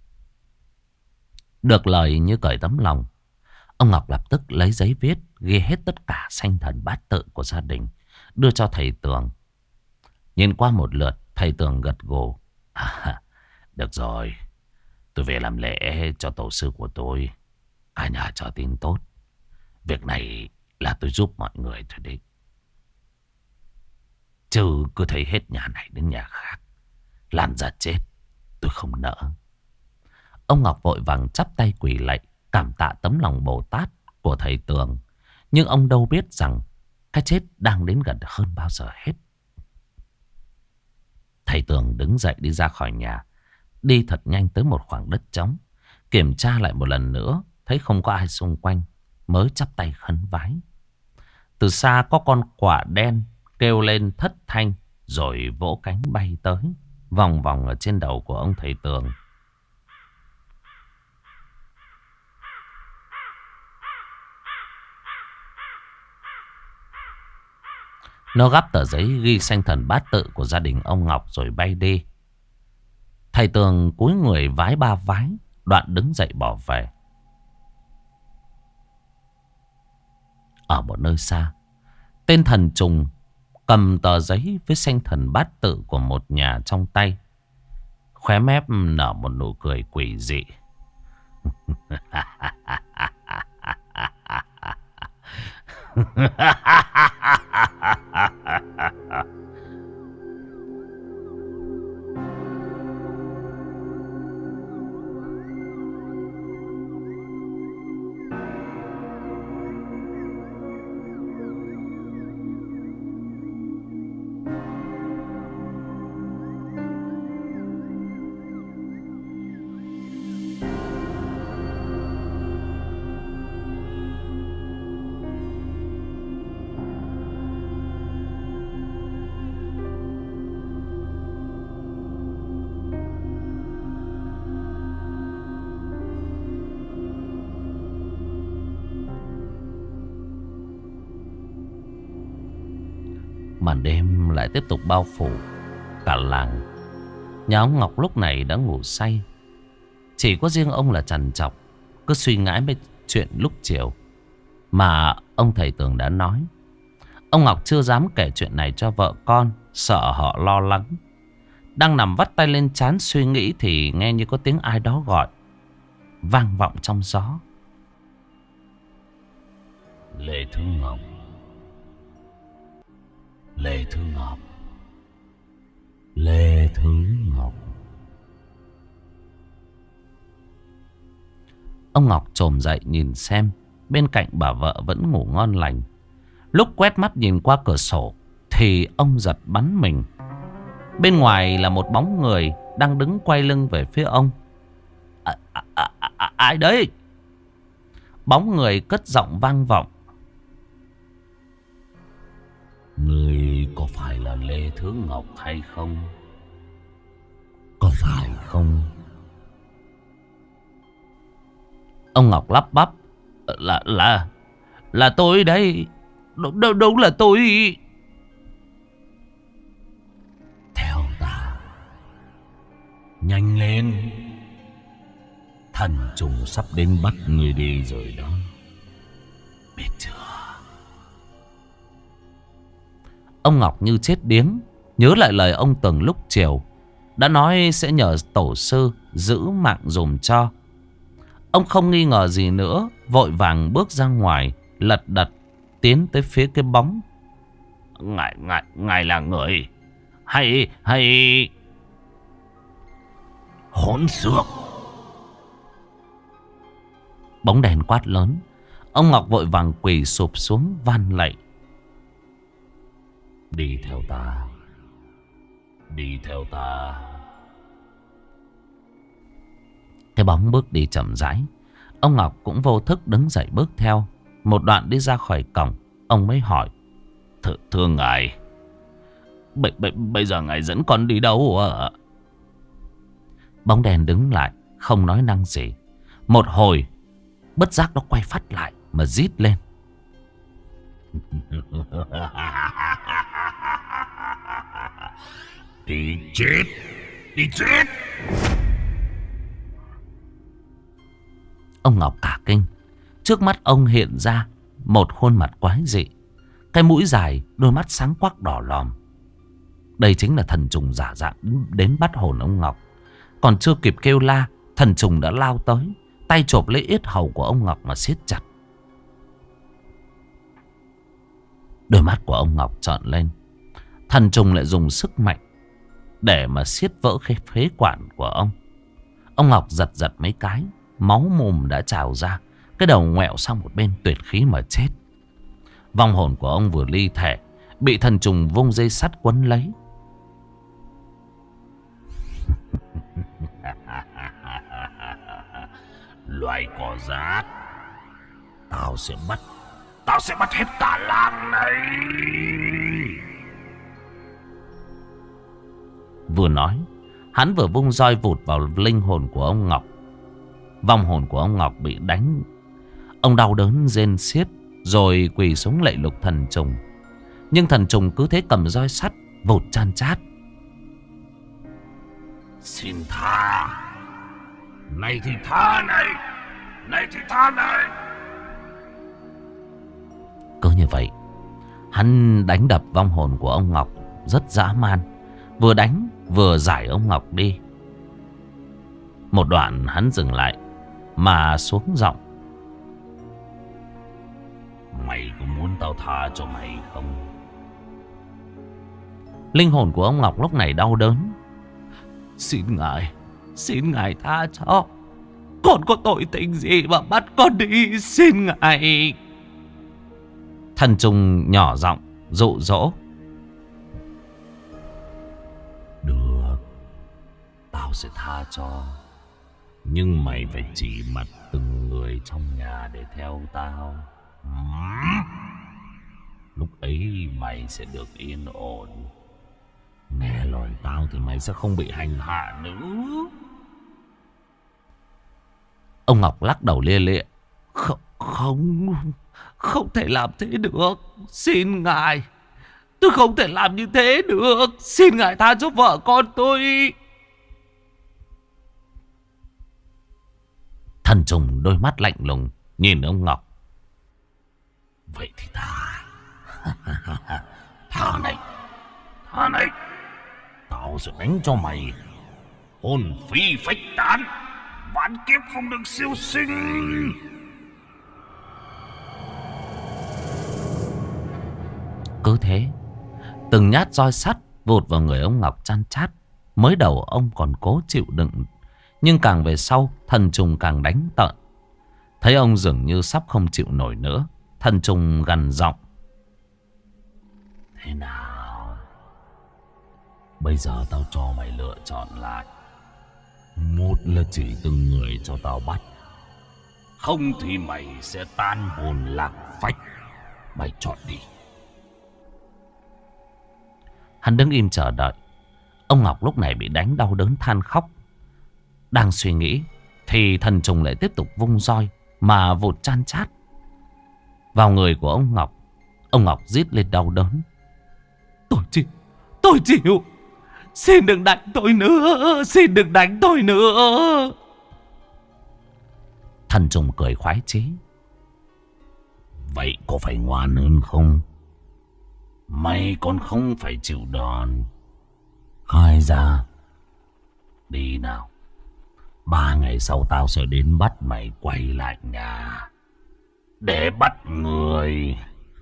Được lời như cởi tấm lòng, ông Ngọc lập tức lấy giấy viết, ghi hết tất cả sanh thần bát tự của gia đình, đưa cho thầy Tường. Nhìn qua một lượt, thầy Tường gật gù. À, được rồi, tôi về làm lễ cho tổ sư của tôi. Cả nhà cho tin tốt. Việc này là tôi giúp mọi người thôi đấy. Chứ cứ thấy hết nhà này đến nhà khác, lan ra chết, tôi không nỡ. Ông Ngọc vội vàng chắp tay quỳ lạy, cảm tạ tấm lòng Bồ Tát của thầy Tường. Nhưng ông đâu biết rằng cái chết đang đến gần hơn bao giờ hết. Thầy Tường đứng dậy đi ra khỏi nhà, đi thật nhanh tới một khoảng đất trống, kiểm tra lại một lần nữa, thấy không có ai xung quanh, mới chắp tay khấn vái. Từ xa có con quạ đen kêu lên thất thanh, rồi vỗ cánh bay tới, vòng vòng ở trên đầu của ông thầy Tường. Nó gắp tờ giấy ghi sanh thần bát tự của gia đình ông Ngọc rồi bay đi. Thầy Tường cúi người vái ba vái, đoạn đứng dậy bỏ về. Ở một nơi xa, tên thần trùng cầm tờ giấy với sanh thần bát tự của một nhà trong tay, khóe mép nở một nụ cười quỷ dị. Màn đêm lại tiếp tục bao phủ cả làng. Nhà ông Ngọc lúc này đã ngủ say. Chỉ có riêng ông là trằn trọc, cứ suy ngãi về chuyện lúc chiều mà ông thầy Tường đã nói. Ông Ngọc chưa dám kể chuyện này cho vợ con, sợ họ lo lắng. Đang nằm vắt tay lên trán suy nghĩ thì nghe như có tiếng ai đó gọi, vang vọng trong gió. Lê Thứ Ngọc, Lê Thứ Ngọc, Lê Thứ Ngọc. Ông Ngọc chồm dậy nhìn xem, bên cạnh bà vợ vẫn ngủ ngon lành. Lúc quét mắt nhìn qua cửa sổ thì ông giật bắn mình. Bên ngoài là một bóng người đang đứng quay lưng về phía ông. À, à, à, à, ai đấy? Bóng người cất giọng vang vọng. Người có phải là Lê Thứ Ngọc hay không? Có phải không? Ông Ngọc lắp bắp. Là, là, là tôi đấy. Đúng, đúng, đúng là tôi. Theo ta. Nhanh lên. Thần trùng sắp đến bắt người đi rồi đó. Biết chưa? Ông Ngọc như chết điếng, nhớ lại lời ông Tường lúc chiều đã nói sẽ nhờ tổ sư giữ mạng dùm cho. Ông không nghi ngờ gì nữa, vội vàng bước ra ngoài, lật đật tiến tới phía cái bóng. Ngài, ngài, ngài là người hay, hay hỗn xược? Bóng đèn quát lớn. Ông Ngọc vội vàng quỳ sụp xuống van lạy. Đi theo ta. Đi theo ta. Cái bóng bước đi chậm rãi. Ông Ngọc cũng vô thức đứng dậy bước theo. Một đoạn đi ra khỏi cổng, ông mới hỏi. Th Thưa ngài, bây giờ ngài dẫn con đi đâu ạ? Bóng đèn đứng lại, không nói năng gì. Một hồi bất giác nó quay phát lại mà rít lên. Đi chết, đi chết. Ông Ngọc cả kinh. Trước mắt ông hiện ra một khuôn mặt quái dị. Cái mũi dài, đôi mắt sáng quắc đỏ lòm. Đây chính là thần trùng giả dạng đến bắt hồn ông Ngọc. Còn chưa kịp kêu la, thần trùng đã lao tới, tay chộp lấy yết hầu của ông Ngọc mà siết chặt. Đôi mắt của ông Ngọc trợn lên. Thần trùng lại dùng sức mạnh để mà siết vỡ cái phế quản của ông. Ông Ngọc giật giật mấy cái, máu mồm đã trào ra. Cái đầu ngoẹo sang một bên, tuyệt khí mà chết. Vong hồn của ông vừa ly thể, bị thần trùng vung dây sắt quấn lấy. Loài cỏ rác, tao sẽ bắt, tao sẽ bắt hết cả làng này. Vừa nói, hắn vừa vung roi vụt vào linh hồn của ông Ngọc. Vong hồn của ông Ngọc bị đánh. Ông đau đớn rên xiết, rồi quỳ xuống lạy lục thần trùng. Nhưng thần trùng cứ thế cầm roi sắt vụt chan chát. Xin tha, này thì tha này, này thì tha này. Cứ như vậy, hắn đánh đập vong hồn của ông Ngọc rất dã man. Vừa đánh vừa giải ông Ngọc đi. Một đoạn hắn dừng lại mà xuống giọng. Mày có muốn tao tha cho mày không? Linh hồn của ông Ngọc lúc này đau đớn. Xin ngài, xin ngài tha cho. Con có tội tình gì mà bắt con đi, xin ngài. Thần trùng nhỏ giọng dụ dỗ. Được, tao sẽ tha cho. Nhưng mày phải chỉ mặt từng người trong nhà để theo tao. Lúc ấy mày sẽ được yên ổn. Nghe lời tao thì mày sẽ không bị hành hạ nữa. Ông Ngọc lắc đầu lia lịa. Không, không, không thể làm thế được. Xin ngài, tôi không thể làm như thế được. Xin ngài tha cho vợ con tôi. Thần trùng đôi mắt lạnh lùng nhìn ông Ngọc. Vậy thì tha. Tha này, tha này. Tao sẽ đánh cho mày hồn phi phách tán, vạn kiếp không được siêu sinh. Cứ thế, từng nhát roi sắt vụt vào người ông Ngọc chan chát. Mới đầu ông còn cố chịu đựng, nhưng càng về sau thần trùng càng đánh tợn. Thấy ông dường như sắp không chịu nổi nữa, thần trùng gằn giọng. Thế nào? Bây giờ tao cho mày lựa chọn lại. Một là chỉ từng người cho tao bắt, không thì mày sẽ tan hồn lạc phách. Mày chọn đi. Hắn đứng im chờ đợi. Ông Ngọc lúc này bị đánh đau đớn than khóc. Đang suy nghĩ thì thần trùng lại tiếp tục vung roi mà vụt chan chát vào người của ông Ngọc. Ông Ngọc rít lên đau đớn. Tôi chịu, tôi chịu. Xin đừng đánh tôi nữa, xin đừng đánh tôi nữa. Thần trùng cười khoái chí. Vậy có phải ngoan hơn không? Mày còn không phải chịu đòn. Khai ra. Đi nào. Ba ngày sau tao sẽ đến bắt mày quay lại nhà để bắt người.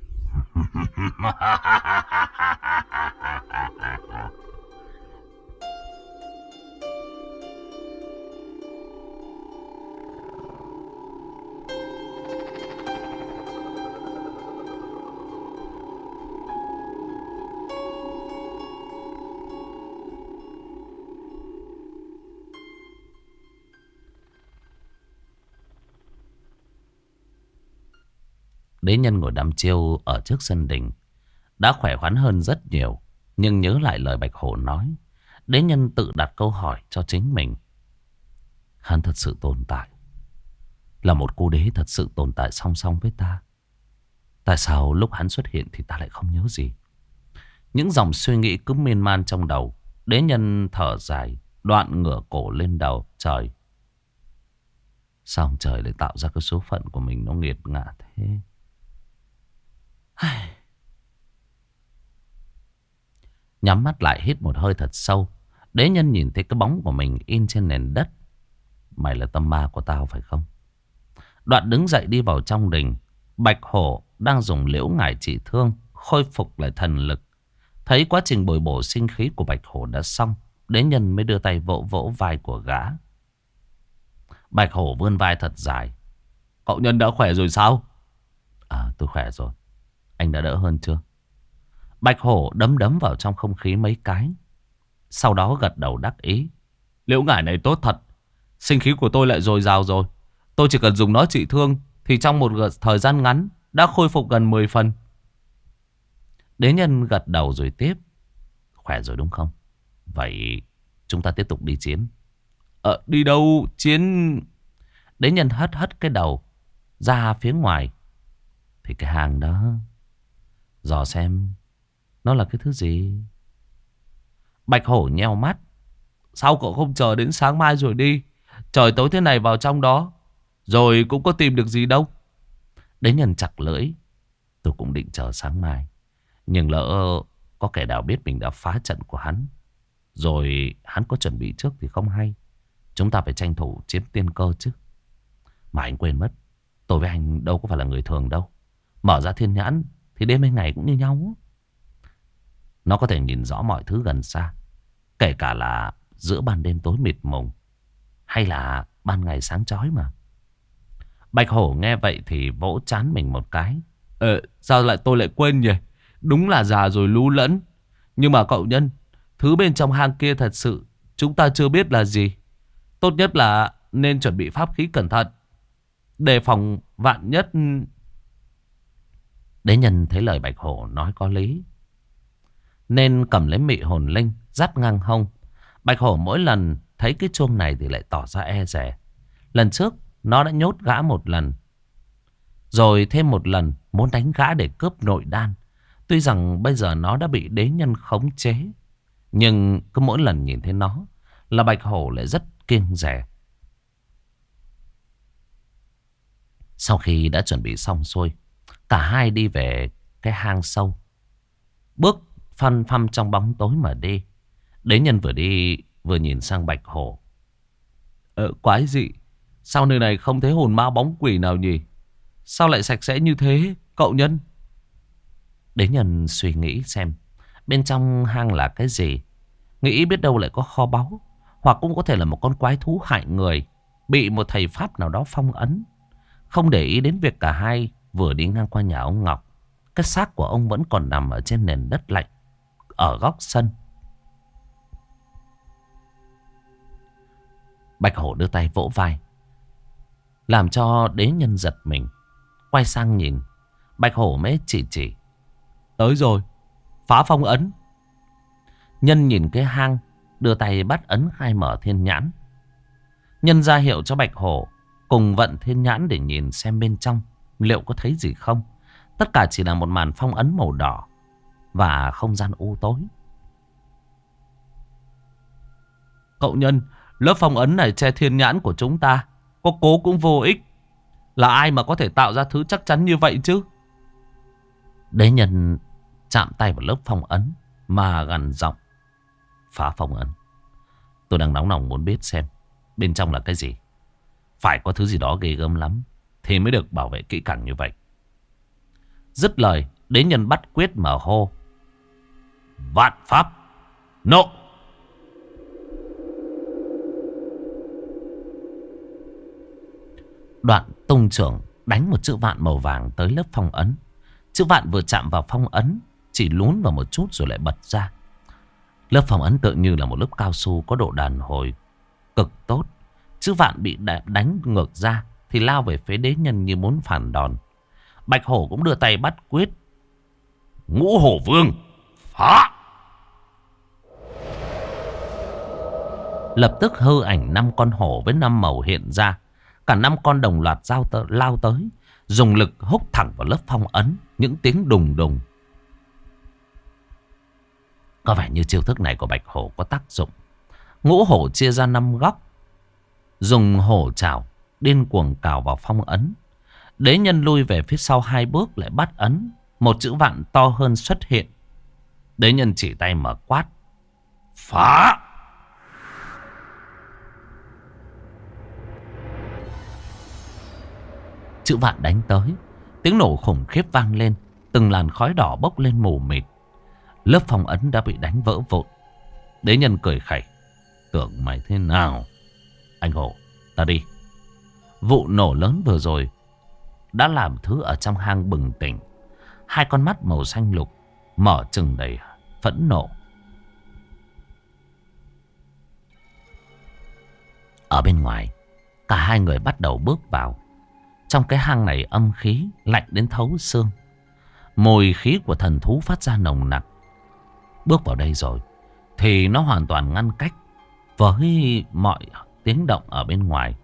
Đế nhân ngồi đăm chiêu ở trước sân đình đã khỏe khoắn hơn rất nhiều. Nhưng nhớ lại lời Bạch Hổ nói, đế nhân tự đặt câu hỏi cho chính mình. Hắn thật sự tồn tại. Là một cô đế thật sự tồn tại song song với ta. Tại sao lúc hắn xuất hiện thì ta lại không nhớ gì? Những dòng suy nghĩ cứ miên man trong đầu. Đế nhân thở dài, đoạn ngửa cổ lên đầu trời. Sao ông trời lại tạo ra cái số phận của mình nó nghiệt ngã thế? Nhắm mắt lại hít một hơi thật sâu. Đế nhân nhìn thấy cái bóng của mình in trên nền đất. Mày là tâm ma của tao phải không? Đoạn đứng dậy đi vào trong đình. Bạch hổ đang dùng liễu ngải trị thương, khôi phục lại thần lực. Thấy quá trình bồi bổ sinh khí của bạch hổ đã xong, đế nhân mới đưa tay vỗ vỗ vai của gã. Bạch hổ vươn vai thật dài. Cậu nhân đã khỏe rồi sao? À, tôi khỏe rồi. Anh đã đỡ hơn chưa? Bạch hổ đấm đấm vào trong không khí mấy cái, sau đó gật đầu đắc ý. Liễu ngải này tốt thật. Sinh khí của tôi lại dồi dào rồi. Tôi chỉ cần dùng nó trị thương thì trong một thời gian ngắn đã khôi phục gần mười phần. Đế nhân gật đầu rồi tiếp. Khỏe rồi đúng không? Vậy chúng ta tiếp tục đi chiến. Ờ, đi đâu? Chiến... Đế nhân hất hất cái đầu ra phía ngoài. Thì cái hàng đó, dò xem nó là cái thứ gì. Bạch hổ nheo mắt. Sao cậu không chờ đến sáng mai rồi đi? Trời tối thế này vào trong đó rồi cũng có tìm được gì đâu. Đế nhân chặt lưỡi. Tôi cũng định chờ sáng mai, nhưng lỡ có kẻ nào biết mình đã phá trận của hắn, rồi hắn có chuẩn bị trước thì không hay. Chúng ta phải tranh thủ chiếm tiên cơ chứ. Mà anh quên mất, tôi với anh đâu có phải là người thường đâu. Mở ra thiên nhãn thì đêm hay ngày cũng như nhau. Nó có thể nhìn rõ mọi thứ gần xa, kể cả là giữa ban đêm tối mịt mùng hay là ban ngày sáng chói mà. Bạch hổ nghe vậy thì vỗ trán mình một cái. Ờ, sao lại tôi lại quên nhỉ? Đúng là già rồi lú lẫn. Nhưng mà cậu nhân, thứ bên trong hang kia thật sự chúng ta chưa biết là gì. Tốt nhất là nên chuẩn bị pháp khí cẩn thận, đề phòng vạn nhất. Đế nhân thấy lời bạch hổ nói có lý, nên cầm lấy mị hồn linh dắt ngang hông. Bạch hổ mỗi lần thấy cái chuông này thì lại tỏ ra e dè. Lần trước nó đã nhốt gã một lần, rồi thêm một lần muốn đánh gã để cướp nội đan. Tuy rằng bây giờ nó đã bị đế nhân khống chế, nhưng cứ mỗi lần nhìn thấy nó là bạch hổ lại rất kiêng dè. Sau khi đã chuẩn bị xong xuôi, cả hai đi về cái hang sâu, bước phăn phăm trong bóng tối mà đi. Đế nhân vừa đi vừa nhìn sang bạch hổ. Ờ, quái dị, sao nơi này không thấy hồn ma bóng quỷ nào nhỉ? Sao lại sạch sẽ như thế, cậu nhân? Đế nhân suy nghĩ xem bên trong hang là cái gì. Nghĩ biết đâu lại có kho báu, hoặc cũng có thể là một con quái thú hại người, bị một thầy pháp nào đó phong ấn. Không để ý đến việc cả hai vừa đi ngang qua nhà ông Ngọc. Cái xác của ông vẫn còn nằm ở trên nền đất lạnh ở góc sân. Bạch hổ đưa tay vỗ vai, làm cho đế nhân giật mình. Quay sang nhìn, bạch hổ mới chỉ chỉ. Tới rồi, phá phong ấn. Nhân nhìn cái hang, đưa tay bắt ấn khai mở thiên nhãn. Nhân ra hiệu cho bạch hổ cùng vận thiên nhãn để nhìn xem bên trong liệu có thấy gì không. Tất cả chỉ là một màn phong ấn màu đỏ và không gian u tối. Cậu nhân, lớp phong ấn này che thiên nhãn của chúng ta, có cố cũng vô ích. Là ai mà có thể tạo ra thứ chắc chắn như vậy chứ? Đế nhân chạm tay vào lớp phong ấn mà gằn giọng. Phá phong ấn. Tôi đang nóng lòng muốn biết xem bên trong là cái gì. Phải có thứ gì đó ghê gớm lắm thì mới được bảo vệ kỹ càng như vậy. Dứt lời, đế nhân bắt quyết mở hô. Vạn pháp nộ. Đoạn tung trưởng đánh một chữ vạn màu vàng tới lớp phong ấn. Chữ vạn vừa chạm vào phong ấn, chỉ lún vào một chút rồi lại bật ra. Lớp phong ấn tự như là một lớp cao su có độ đàn hồi cực tốt. Chữ vạn bị đánh ngược ra thì lao về phía đế nhân như muốn phản đòn. Bạch hổ cũng đưa tay bắt quyết. Ngũ hổ vương phá. Lập tức hư ảnh năm con hổ với năm màu hiện ra. Cả năm con đồng loạt giao tơ, lao tới, dùng lực húc thẳng vào lớp phong ấn. Những tiếng đùng đùng. Có vẻ như chiêu thức này của bạch hổ có tác dụng. Ngũ hổ chia ra năm góc, dùng hổ chảo điên cuồng cào vào phong ấn. Đế nhân lui về phía sau hai bước lại bắt ấn. Một chữ vạn to hơn xuất hiện. Đế nhân chỉ tay mở quát: phá! Chữ vạn đánh tới. Tiếng nổ khủng khiếp vang lên. Từng làn khói đỏ bốc lên mù mịt. Lớp phong ấn đã bị đánh vỡ vụn. Đế nhân cười khẩy: tưởng mày thế nào? Anh hổ, ta đi. Vụ nổ lớn vừa rồi đã làm thứ ở trong hang bừng tỉnh. Hai con mắt màu xanh lục mở trừng đầy phẫn nộ. Ở bên ngoài, cả hai người bắt đầu bước vào. Trong cái hang này âm khí lạnh đến thấu xương. Mùi khí của thần thú phát ra nồng nặc. Bước vào đây rồi thì nó hoàn toàn ngăn cách với mọi tiếng động ở bên ngoài.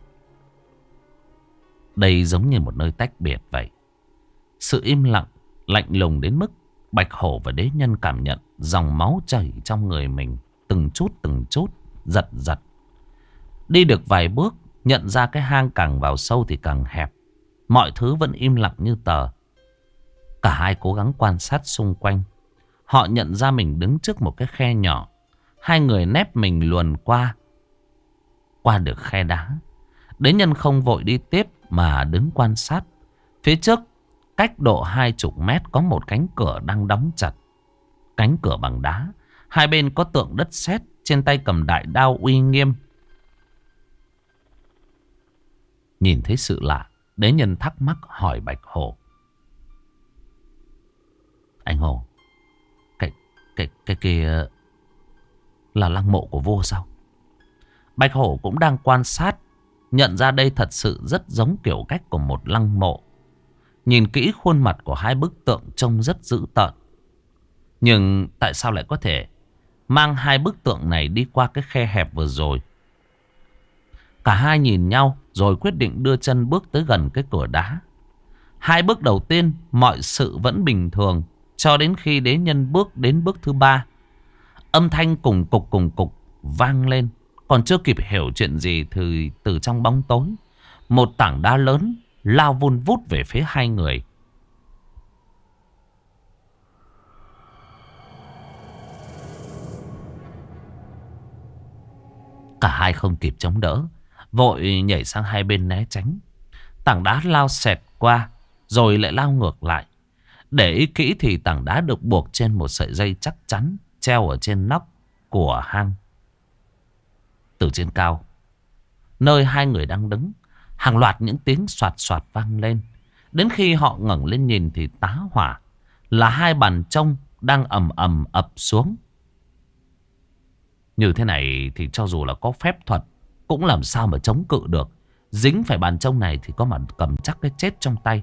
Đây giống như một nơi tách biệt vậy. Sự im lặng, lạnh lùng đến mức bạch hổ và đế nhân cảm nhận dòng máu chảy trong người mình từng chút từng chút, giật giật. Đi được vài bước, nhận ra cái hang càng vào sâu thì càng hẹp. Mọi thứ vẫn im lặng như tờ. Cả hai cố gắng quan sát xung quanh. Họ nhận ra mình đứng trước một cái khe nhỏ. Hai người nép mình luồn qua. Qua được khe đá. Đế nhân không vội đi tiếp mà đứng quan sát. Phía trước, cách độ hai chục mét có một cánh cửa đang đóng chặt. Cánh cửa bằng đá. Hai bên có tượng đất sét, trên tay cầm đại đao uy nghiêm. Nhìn thấy sự lạ, đế nhân thắc mắc hỏi bạch hổ: anh hổ, cái cái cái kia là lăng mộ của vua sao? Bạch hổ cũng đang quan sát, nhận ra đây thật sự rất giống kiểu cách của một lăng mộ. Nhìn kỹ khuôn mặt của hai bức tượng trông rất dữ tợn. Nhưng tại sao lại có thể mang hai bức tượng này đi qua cái khe hẹp vừa rồi? Cả hai nhìn nhau rồi quyết định đưa chân bước tới gần cái cửa đá. Hai bước đầu tiên mọi sự vẫn bình thường, cho đến khi đế nhân bước đến bước thứ ba. Âm thanh cùng cục cùng cục vang lên. Còn chưa kịp hiểu chuyện gì thì từ trong bóng tối, một tảng đá lớn lao vun vút về phía hai người. Cả hai không kịp chống đỡ, vội nhảy sang hai bên né tránh. Tảng đá lao xẹt qua rồi lại lao ngược lại. Để ý kỹ thì tảng đá được buộc trên một sợi dây chắc chắn treo ở trên nóc của hang. Từ trên cao, nơi hai người đang đứng, hàng loạt những tiếng soạt soạt vang lên. Đến khi họ ngẩng lên nhìn thì tá hỏa là hai bàn trông đang ầm ầm ập xuống. Như thế này thì cho dù là có phép thuật cũng làm sao mà chống cự được. Dính phải bàn trông này thì có mà cầm chắc cái chết trong tay.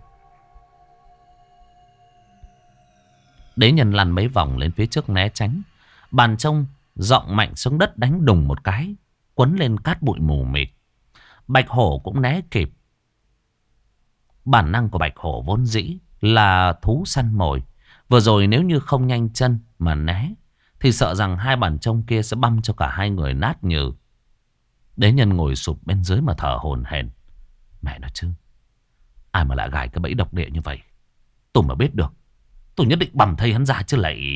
Đế nhân lăn mấy vòng lên phía trước né tránh. Bàn trông giọng mạnh xuống đất đánh đùng một cái, quấn lên cát bụi mù mịt. Bạch hổ cũng né kịp. Bản năng của bạch hổ vốn dĩ là thú săn mồi. Vừa rồi nếu như không nhanh chân mà né thì sợ rằng hai bàn trông kia sẽ băm cho cả hai người nát nhừ. Đế nhân ngồi sụp bên dưới mà thở hổn hển. Mẹ nó chứ, ai mà lại gài cái bẫy độc địa như vậy? Tôi mà biết được, tôi nhất định bầm thây hắn ra chứ lại.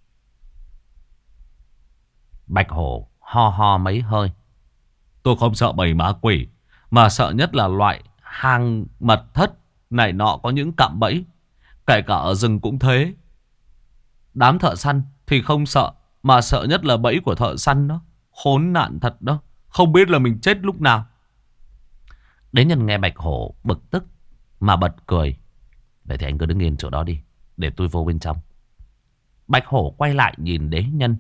Bạch hổ ho ho mấy hơi. Tôi không sợ bầy ma quỷ, mà sợ nhất là loại hang mật thất này nọ có những cạm bẫy. Kể cả ở rừng cũng thế. Đám thợ săn thì không sợ, mà sợ nhất là bẫy của thợ săn đó. Khốn nạn thật đó, không biết là mình chết lúc nào. Đế nhân nghe bạch hổ bực tức mà bật cười. Vậy thì anh cứ đứng yên chỗ đó đi, để tôi vô bên trong. Bạch hổ quay lại nhìn đế nhân.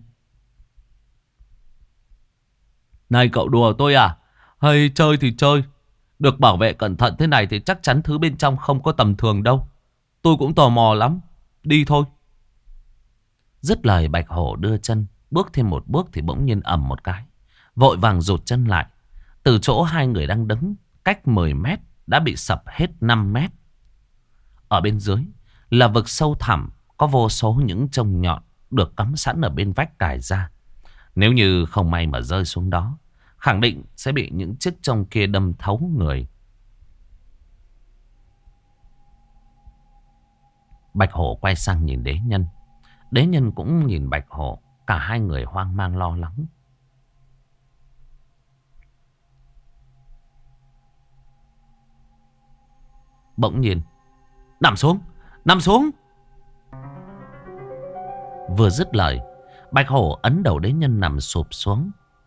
Này cậu đùa tôi à? Hay chơi thì chơi. Được bảo vệ cẩn thận thế này thì chắc chắn thứ bên trong không có tầm thường đâu. Tôi cũng tò mò lắm. Đi thôi. Dứt lời bạch hổ đưa chân bước thêm một bước thì bỗng nhiên ầm một cái. vội vàng rụt chân lại. Từ chỗ hai người đang đứng, cách mười mét đã bị sập hết năm mét. Ở bên dưới là vực sâu thẳm, có vô số những chông nhọn được cắm sẵn ở bên vách cài ra. Nếu như không may mà rơi xuống đó, khẳng định sẽ bị những chiếc chông kia đâm thấu người. Bạch Hổ quay sang nhìn Đế Nhân. Đế Nhân cũng nhìn Bạch Hổ. Cả hai người hoang mang lo lắng. Bỗng nhiên, nằm xuống, nằm xuống. Vừa dứt lời, Bạch Hổ ấn đầu Đế Nhân nằm sụp xuống.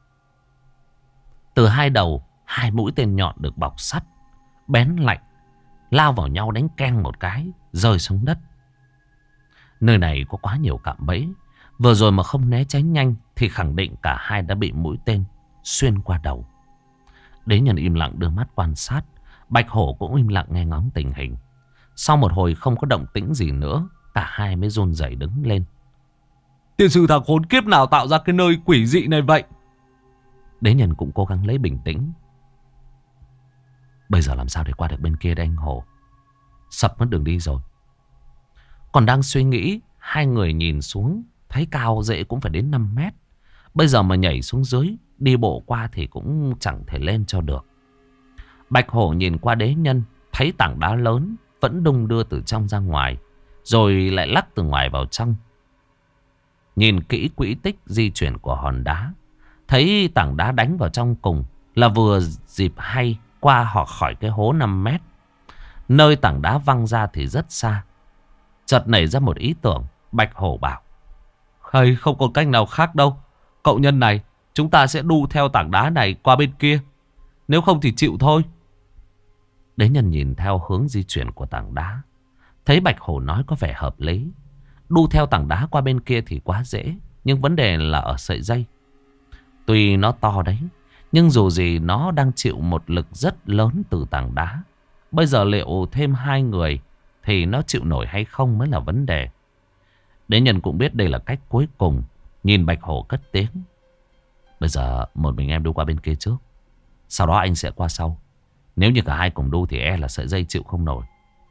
Từ hai đầu, hai mũi tên nhọn được bọc sắt, bén lạnh, lao vào nhau đánh keng một cái, rơi xuống đất. Nơi này có quá nhiều cạm bẫy. Vừa rồi mà không né tránh nhanh thì khẳng định cả hai đã bị mũi tên xuyên qua đầu. Đế Nhân im lặng đưa mắt quan sát. Bạch Hổ cũng im lặng nghe ngóng tình hình. Sau một hồi không có động tĩnh gì nữa, cả hai mới run rẩy đứng lên. Tiên sư thằng khốn kiếp nào tạo ra cái nơi quỷ dị này vậy? Đế Nhân cũng cố gắng lấy bình tĩnh. Bây giờ làm sao để qua được bên kia đây anh Hổ? Sập mất đường đi rồi. Còn đang suy nghĩ, hai người nhìn xuống, thấy cao dễ cũng phải đến năm mét. Bây giờ mà nhảy xuống dưới, đi bộ qua thì cũng chẳng thể lên cho được. Bạch Hổ nhìn qua Đế Nhân, thấy tảng đá lớn vẫn đung đưa từ trong ra ngoài, rồi lại lắc từ ngoài vào trong. Nhìn kỹ quỹ tích di chuyển của hòn đá, thấy tảng đá đánh vào trong cùng là vừa dịp hay qua họ khỏi cái hố năm mét. Nơi tảng đá văng ra thì rất xa. Chợt nảy ra một ý tưởng. Bạch Hổ bảo: hay không còn cách nào khác đâu. Cậu nhân này, chúng ta sẽ đu theo tảng đá này qua bên kia. Nếu không thì chịu thôi. Đế Nhân nhìn theo hướng di chuyển của tảng đá, thấy Bạch Hổ nói có vẻ hợp lý. Đu theo tảng đá qua bên kia thì quá dễ, nhưng vấn đề là ở sợi dây. Tuy nó to đấy, nhưng dù gì nó đang chịu một lực rất lớn từ tảng đá. Bây giờ liệu thêm hai người thì nó chịu nổi hay không mới là vấn đề. Đế Nhân cũng biết đây là cách cuối cùng. Nhìn Bạch Hổ cất tiếng: bây giờ một mình em đu qua bên kia trước, sau đó anh sẽ qua sau. Nếu như cả hai cùng đu thì e là sợi dây chịu không nổi.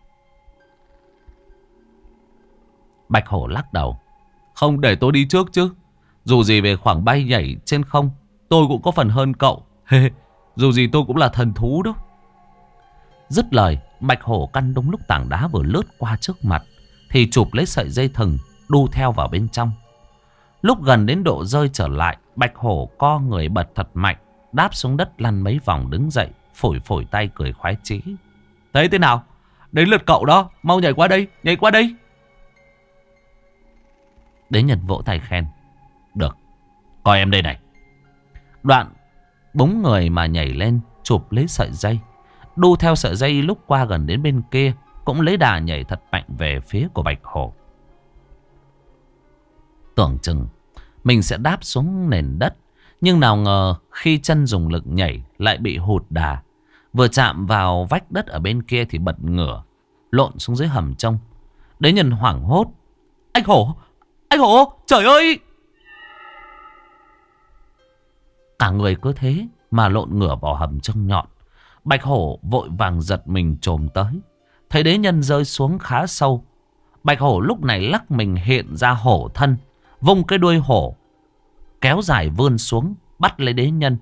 Bạch Hổ lắc đầu: không, để tôi đi trước chứ. Dù gì về khoảng bay nhảy trên không, tôi cũng có phần hơn cậu. Dù gì tôi cũng là thần thú đó. Dứt lời, Bạch Hổ căn đúng lúc tảng đá vừa lướt qua trước mặt thì chụp lấy sợi dây thừng, đu theo vào bên trong. Lúc gần đến độ rơi trở lại, Bạch Hổ co người bật thật mạnh, đáp xuống đất lăn mấy vòng đứng dậy, phổi phổi tay cười khoái chí. Thấy thế nào? Đến lượt cậu đó, mau nhảy qua đây, nhảy qua đây. Đế Nhân vỗ tay khen: được, coi em đây này. Đoạn búng người mà nhảy lên, chụp lấy sợi dây, đu theo sợi dây. Lúc qua gần đến bên kia, cũng lấy đà nhảy thật mạnh về phía của Bạch Hổ. Tưởng chừng mình sẽ đáp xuống nền đất, nhưng nào ngờ khi chân dùng lực nhảy lại bị hụt đà. Vừa chạm vào vách đất ở bên kia thì bật ngửa, lộn xuống dưới hầm trông. Đế Nhân hoảng hốt: anh Hổ, anh Hổ, trời ơi! Cả người cứ thế mà lộn ngửa vào hầm trông nhọn. Bạch Hổ vội vàng giật mình chồm tới, thấy Đế Nhân rơi xuống khá sâu. Bạch Hổ lúc này lắc mình hiện ra hổ thân, vung cái đuôi hổ kéo dài vươn xuống, bắt lấy Đế Nhân.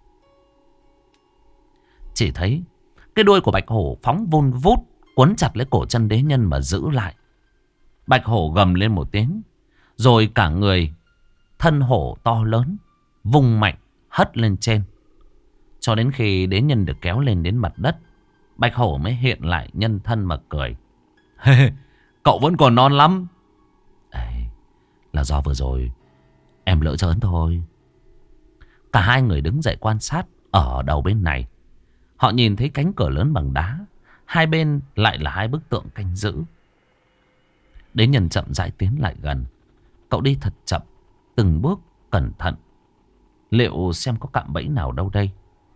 Chỉ thấy cái đuôi của Bạch Hổ phóng vun vút, quấn chặt lấy cổ chân Đế Nhân mà giữ lại. Bạch Hổ gầm lên một tiếng, rồi cả người thân hổ to lớn vung mạnh hất lên trên. Cho đến khi Đế Nhân được kéo lên đến mặt đất, Bạch Hổ mới hiện lại nhân thân mà cười: cậu vẫn còn non lắm. Ê, là do vừa rồi em lỡ trớn thôi. Cả hai người đứng dậy quan sát. Ở đầu bên này, họ nhìn thấy cánh cửa lớn bằng đá, hai bên lại là hai bức tượng canh giữ. Đế Nhân chậm rãi tiến lại gần. Cậu đi thật chậm, từng bước cẩn thận. Liệu xem có cạm bẫy nào đâu đây.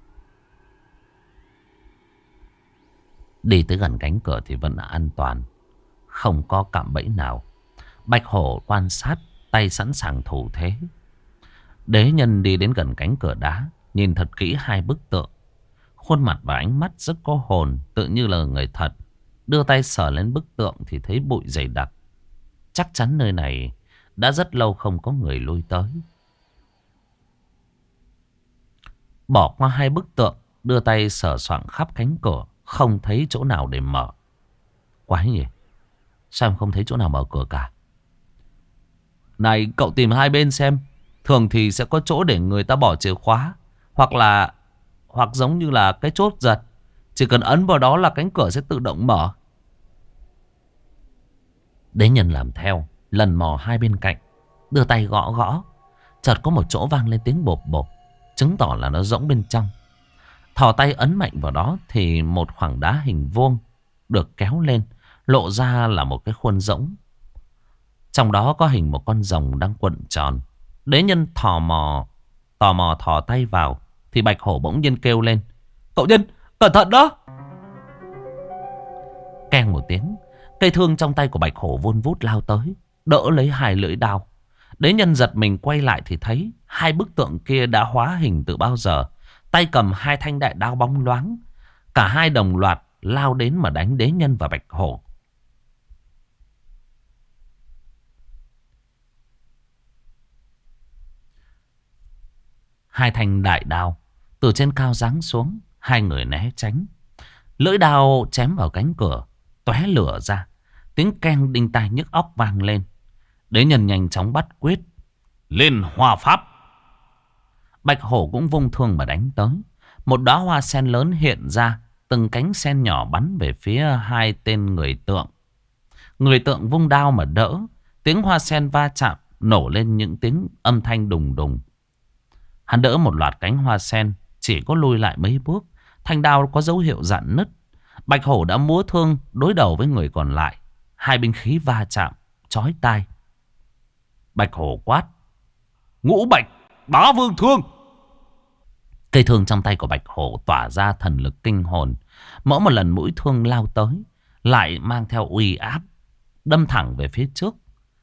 Đi tới gần cánh cửa thì vẫn là an toàn, không có cạm bẫy nào. Bạch Hổ quan sát, tay sẵn sàng thủ thế. Đế nhân đi đến gần cánh cửa đá, nhìn thật kỹ hai bức tượng. Khuôn mặt và ánh mắt rất có hồn, tự như là người thật. Đưa tay sờ lên bức tượng thì thấy bụi dày đặc. Chắc chắn nơi này đã rất lâu không có người lui tới. Bỏ qua hai bức tượng, đưa tay sờ soạng khắp cánh cửa, không thấy chỗ nào để mở. Quái nhỉ, sao em không thấy chỗ nào mở cửa cả? Này, cậu tìm hai bên xem. Thường thì sẽ có chỗ để người ta bỏ chìa khóa, Hoặc là Hoặc giống như là cái chốt giật, chỉ cần ấn vào đó là cánh cửa sẽ tự động mở. Đế nhân làm theo, lần mò hai bên cạnh, đưa tay gõ gõ. Chợt có một chỗ vang lên tiếng bộp bộp, chứng tỏ là nó rỗng bên trong. Thò tay ấn mạnh vào đó thì một khoảng đá hình vuông được kéo lên, lộ ra là một cái khuôn rỗng. Trong đó có hình một con rồng đang cuộn tròn. Đế nhân thò mò Tò mò thò tay vào thì bạch hổ bỗng nhiên kêu lên: "Cậu nhân, cẩn thận đó!" Keng một tiếng, cây thương trong tay của bạch hổ vun vút lao tới, đỡ lấy hai lưỡi đao. Đế nhân giật mình quay lại thì thấy hai bức tượng kia đã hóa hình từ bao giờ, tay cầm hai thanh đại đao bóng loáng. Cả hai đồng loạt lao đến mà đánh đế nhân và bạch hổ. Hai thanh đại đao từ trên cao giáng xuống, hai người né tránh. Lưỡi đao chém vào cánh cửa, tóe lửa ra, tiếng keng đinh tai nhức óc vang lên. Đế nhân nhanh chóng bắt quyết: "Lên hoa pháp!" Bạch hổ cũng vung thương mà đánh tới. Một đóa hoa sen lớn hiện ra, từng cánh sen nhỏ bắn về phía hai tên người tượng. Người tượng vung đao mà đỡ, tiếng hoa sen va chạm nổ lên những tiếng âm thanh đùng đùng. Hắn đỡ một loạt cánh hoa sen, chỉ có lùi lại mấy bước, thanh đao có dấu hiệu rạn nứt. Bạch hổ đã múa thương đối đầu với người còn lại, hai binh khí va chạm chói tai. Bạch hổ quát: "Ngũ bạch bá vương thương!" Cây thương trong tay của bạch hổ tỏa ra thần lực kinh hồn. Mỗi một lần mũi thương lao tới lại mang theo uy áp, đâm thẳng về phía trước.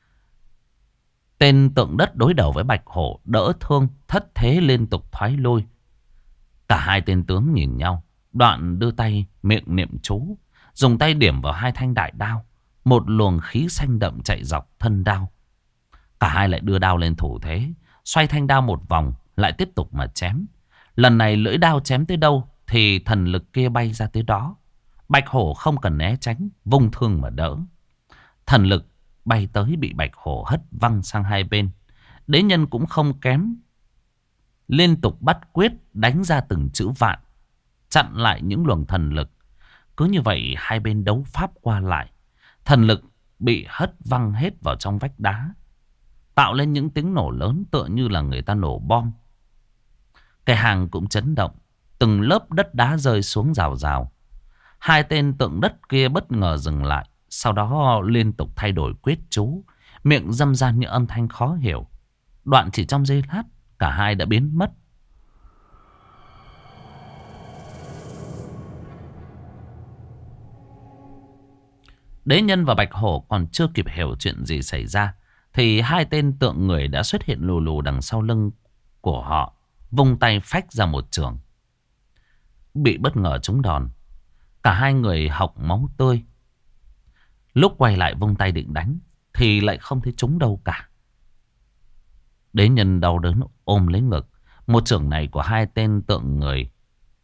Tên tượng đất đối đầu với bạch hổ đỡ thương, thất thế liên tục thoái lui. Cả hai tên tướng nhìn nhau, đoạn đưa tay miệng niệm chú, dùng tay điểm vào hai thanh đại đao. Một luồng khí xanh đậm chạy dọc thân đao. Cả hai lại đưa đao lên thủ thế, xoay thanh đao một vòng, lại tiếp tục mà chém. Lần này lưỡi đao chém tới đâu thì thần lực kia bay ra tới đó. Bạch hổ không cần né tránh, vung thương mà đỡ. Thần lực bay tới bị bạch hổ hất văng sang hai bên. Đế nhân cũng không kém, liên tục bắt quyết đánh ra từng chữ vạn, chặn lại những luồng thần lực. Cứ như vậy hai bên đấu pháp qua lại. Thần lực bị hất văng hết vào trong vách đá, tạo lên những tiếng nổ lớn tựa như là người ta nổ bom. Cái hàng cũng chấn động, từng lớp đất đá rơi xuống rào rào. Hai tên tượng đất kia bất ngờ dừng lại, sau đó liên tục thay đổi quyết chú, miệng râm ran những âm thanh khó hiểu. Đoạn chỉ trong giây lát, cả hai đã biến mất. Đế nhân và bạch hổ còn chưa kịp hiểu chuyện gì xảy ra thì hai tên tượng người đã xuất hiện lù lù đằng sau lưng của họ, vung tay phách ra một chưởng. Bị bất ngờ trúng đòn, cả hai người hộc máu tươi. Lúc quay lại vung tay định đánh thì lại không thấy trúng đâu cả. Đế nhân đau đớn ôm lấy ngực. Một chưởng này của hai tên tượng người,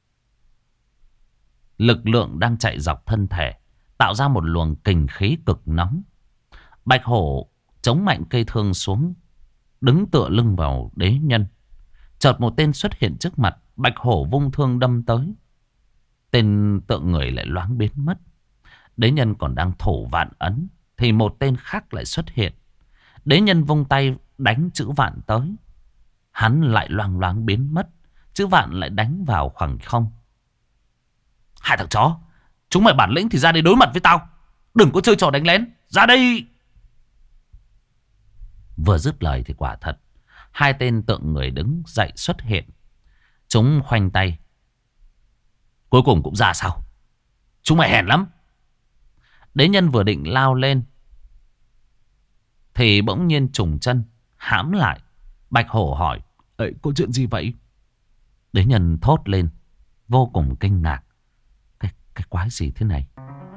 lực lượng đang chạy dọc thân thể, tạo ra một luồng kình khí cực nóng. Bạch hổ chống mạnh cây thương xuống, đứng tựa lưng vào đế nhân. Chợt một tên xuất hiện trước mặt, bạch hổ vung thương đâm tới. Tên tượng người lại loáng biến mất. Đế nhân còn đang thổ vạn ấn thì một tên khác lại xuất hiện. Đế nhân vung tay đánh chữ vạn tới, hắn lại loang loáng biến mất. Chữ vạn lại đánh vào khoảng không. Hai thằng chó, chúng mày bản lĩnh thì ra đây đối mặt với tao, đừng có chơi trò đánh lén, ra đây! Vừa dứt lời thì quả thật, hai tên tượng người đứng dậy xuất hiện. Chúng khoanh tay. Cuối cùng cũng ra sao? Chúng mày hèn lắm. Đế nhân vừa định lao lên thì bỗng nhiên trùng chân hãm lại. Bạch hổ hỏi: Ấy, có chuyện gì vậy? Đế nhân thốt lên, vô cùng kinh ngạc. Cái, cái quái gì thế này?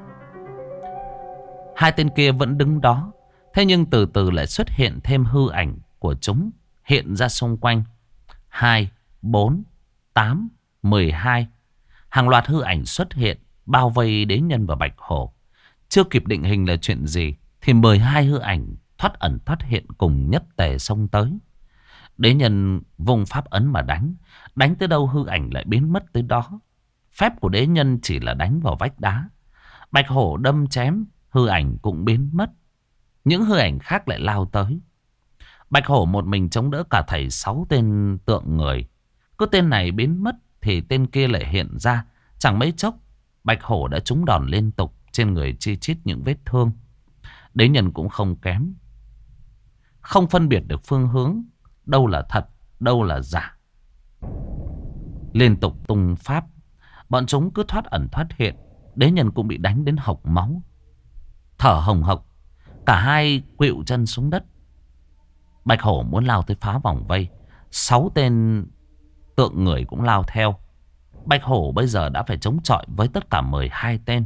Hai tên kia vẫn đứng đó. Thế nhưng từ từ lại xuất hiện thêm hư ảnh của chúng hiện ra xung quanh. Hai, bốn, tám, mười hai. Hàng loạt hư ảnh xuất hiện bao vây đế nhân và bạch hổ. Chưa kịp định hình là chuyện gì thì mười hai hư ảnh thoát ẩn thoát hiện cùng nhất tề xông tới. Đế nhân vùng pháp ấn mà đánh. Đánh tới đâu hư ảnh lại biến mất tới đó. Phép của đế nhân chỉ là đánh vào vách đá. Bạch hổ đâm chém, hư ảnh cũng biến mất. Những hư ảnh khác lại lao tới. Bạch hổ một mình chống đỡ cả thảy sáu tên tượng người. Cứ tên này biến mất thì tên kia lại hiện ra. Chẳng mấy chốc bạch hổ đã trúng đòn liên tục. Trên người chi chít những vết thương. Đế nhân cũng không kém. Không phân biệt được phương hướng. Đâu là thật, đâu là giả. Liên tục tung pháp. Bọn chúng cứ thoát ẩn thoát hiện. Đế nhân cũng bị đánh đến hộc máu. Thở hồng hộc. Cả hai khuỵu chân xuống đất. Bạch hổ muốn lao tới phá vòng vây. Sáu tên tượng người cũng lao theo. Bạch hổ bây giờ đã phải chống chọi với tất cả mười hai tên.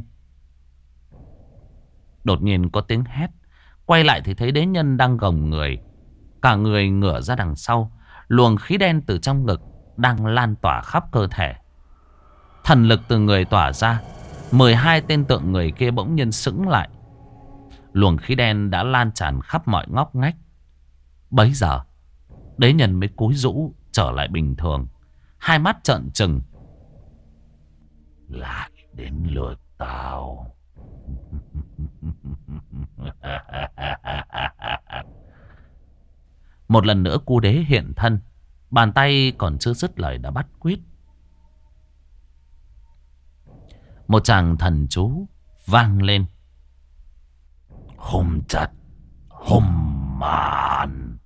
Đột nhiên có tiếng hét. Quay lại thì thấy đế nhân đang gồng người. Cả người ngửa ra đằng sau. Luồng khí đen từ trong ngực đang lan tỏa khắp cơ thể. Thần lực từ người tỏa ra. Mười hai tên tượng người kia bỗng nhiên sững lại. Luồng khí đen đã lan tràn khắp mọi ngóc ngách. Bấy giờ đế nhân mới cúi rũ trở lại bình thường. Hai mắt trợn trừng. Lại đến lượt tao. Một lần nữa cu đế hiện thân. Bàn tay còn chưa dứt lời đã bắt quyết. Một tràng thần chú vang lên. Hùng chặt, hùng màn.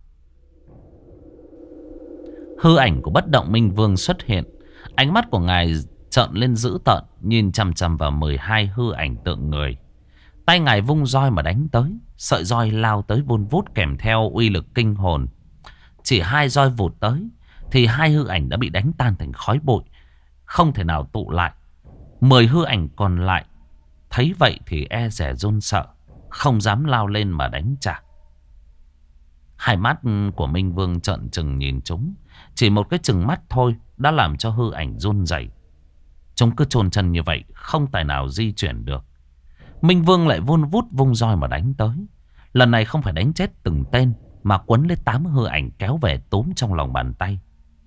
Hư ảnh của bất động minh vương xuất hiện. Ánh mắt của ngài trợn lên dữ tợn. Nhìn chằm chằm vào mười hai hư ảnh tượng người. Tay ngài vung roi mà đánh tới. Sợi roi lao tới vun vút kèm theo uy lực kinh hồn. Chỉ hai roi vụt tới thì hai hư ảnh đã bị đánh tan thành khói bụi. Không thể nào tụ lại. Mười hư ảnh còn lại thấy vậy thì e dè run sợ. Không dám lao lên mà đánh trả. Hai mắt của Minh Vương trợn trừng nhìn chúng. Chỉ một cái chừng mắt thôi đã làm cho hư ảnh run rẩy. Chúng cứ chôn chân như vậy, không tài nào di chuyển được. Minh Vương lại vun vút vung roi mà đánh tới. Lần này không phải đánh chết từng tên, mà quấn lấy tám hư ảnh kéo về túm trong lòng bàn tay.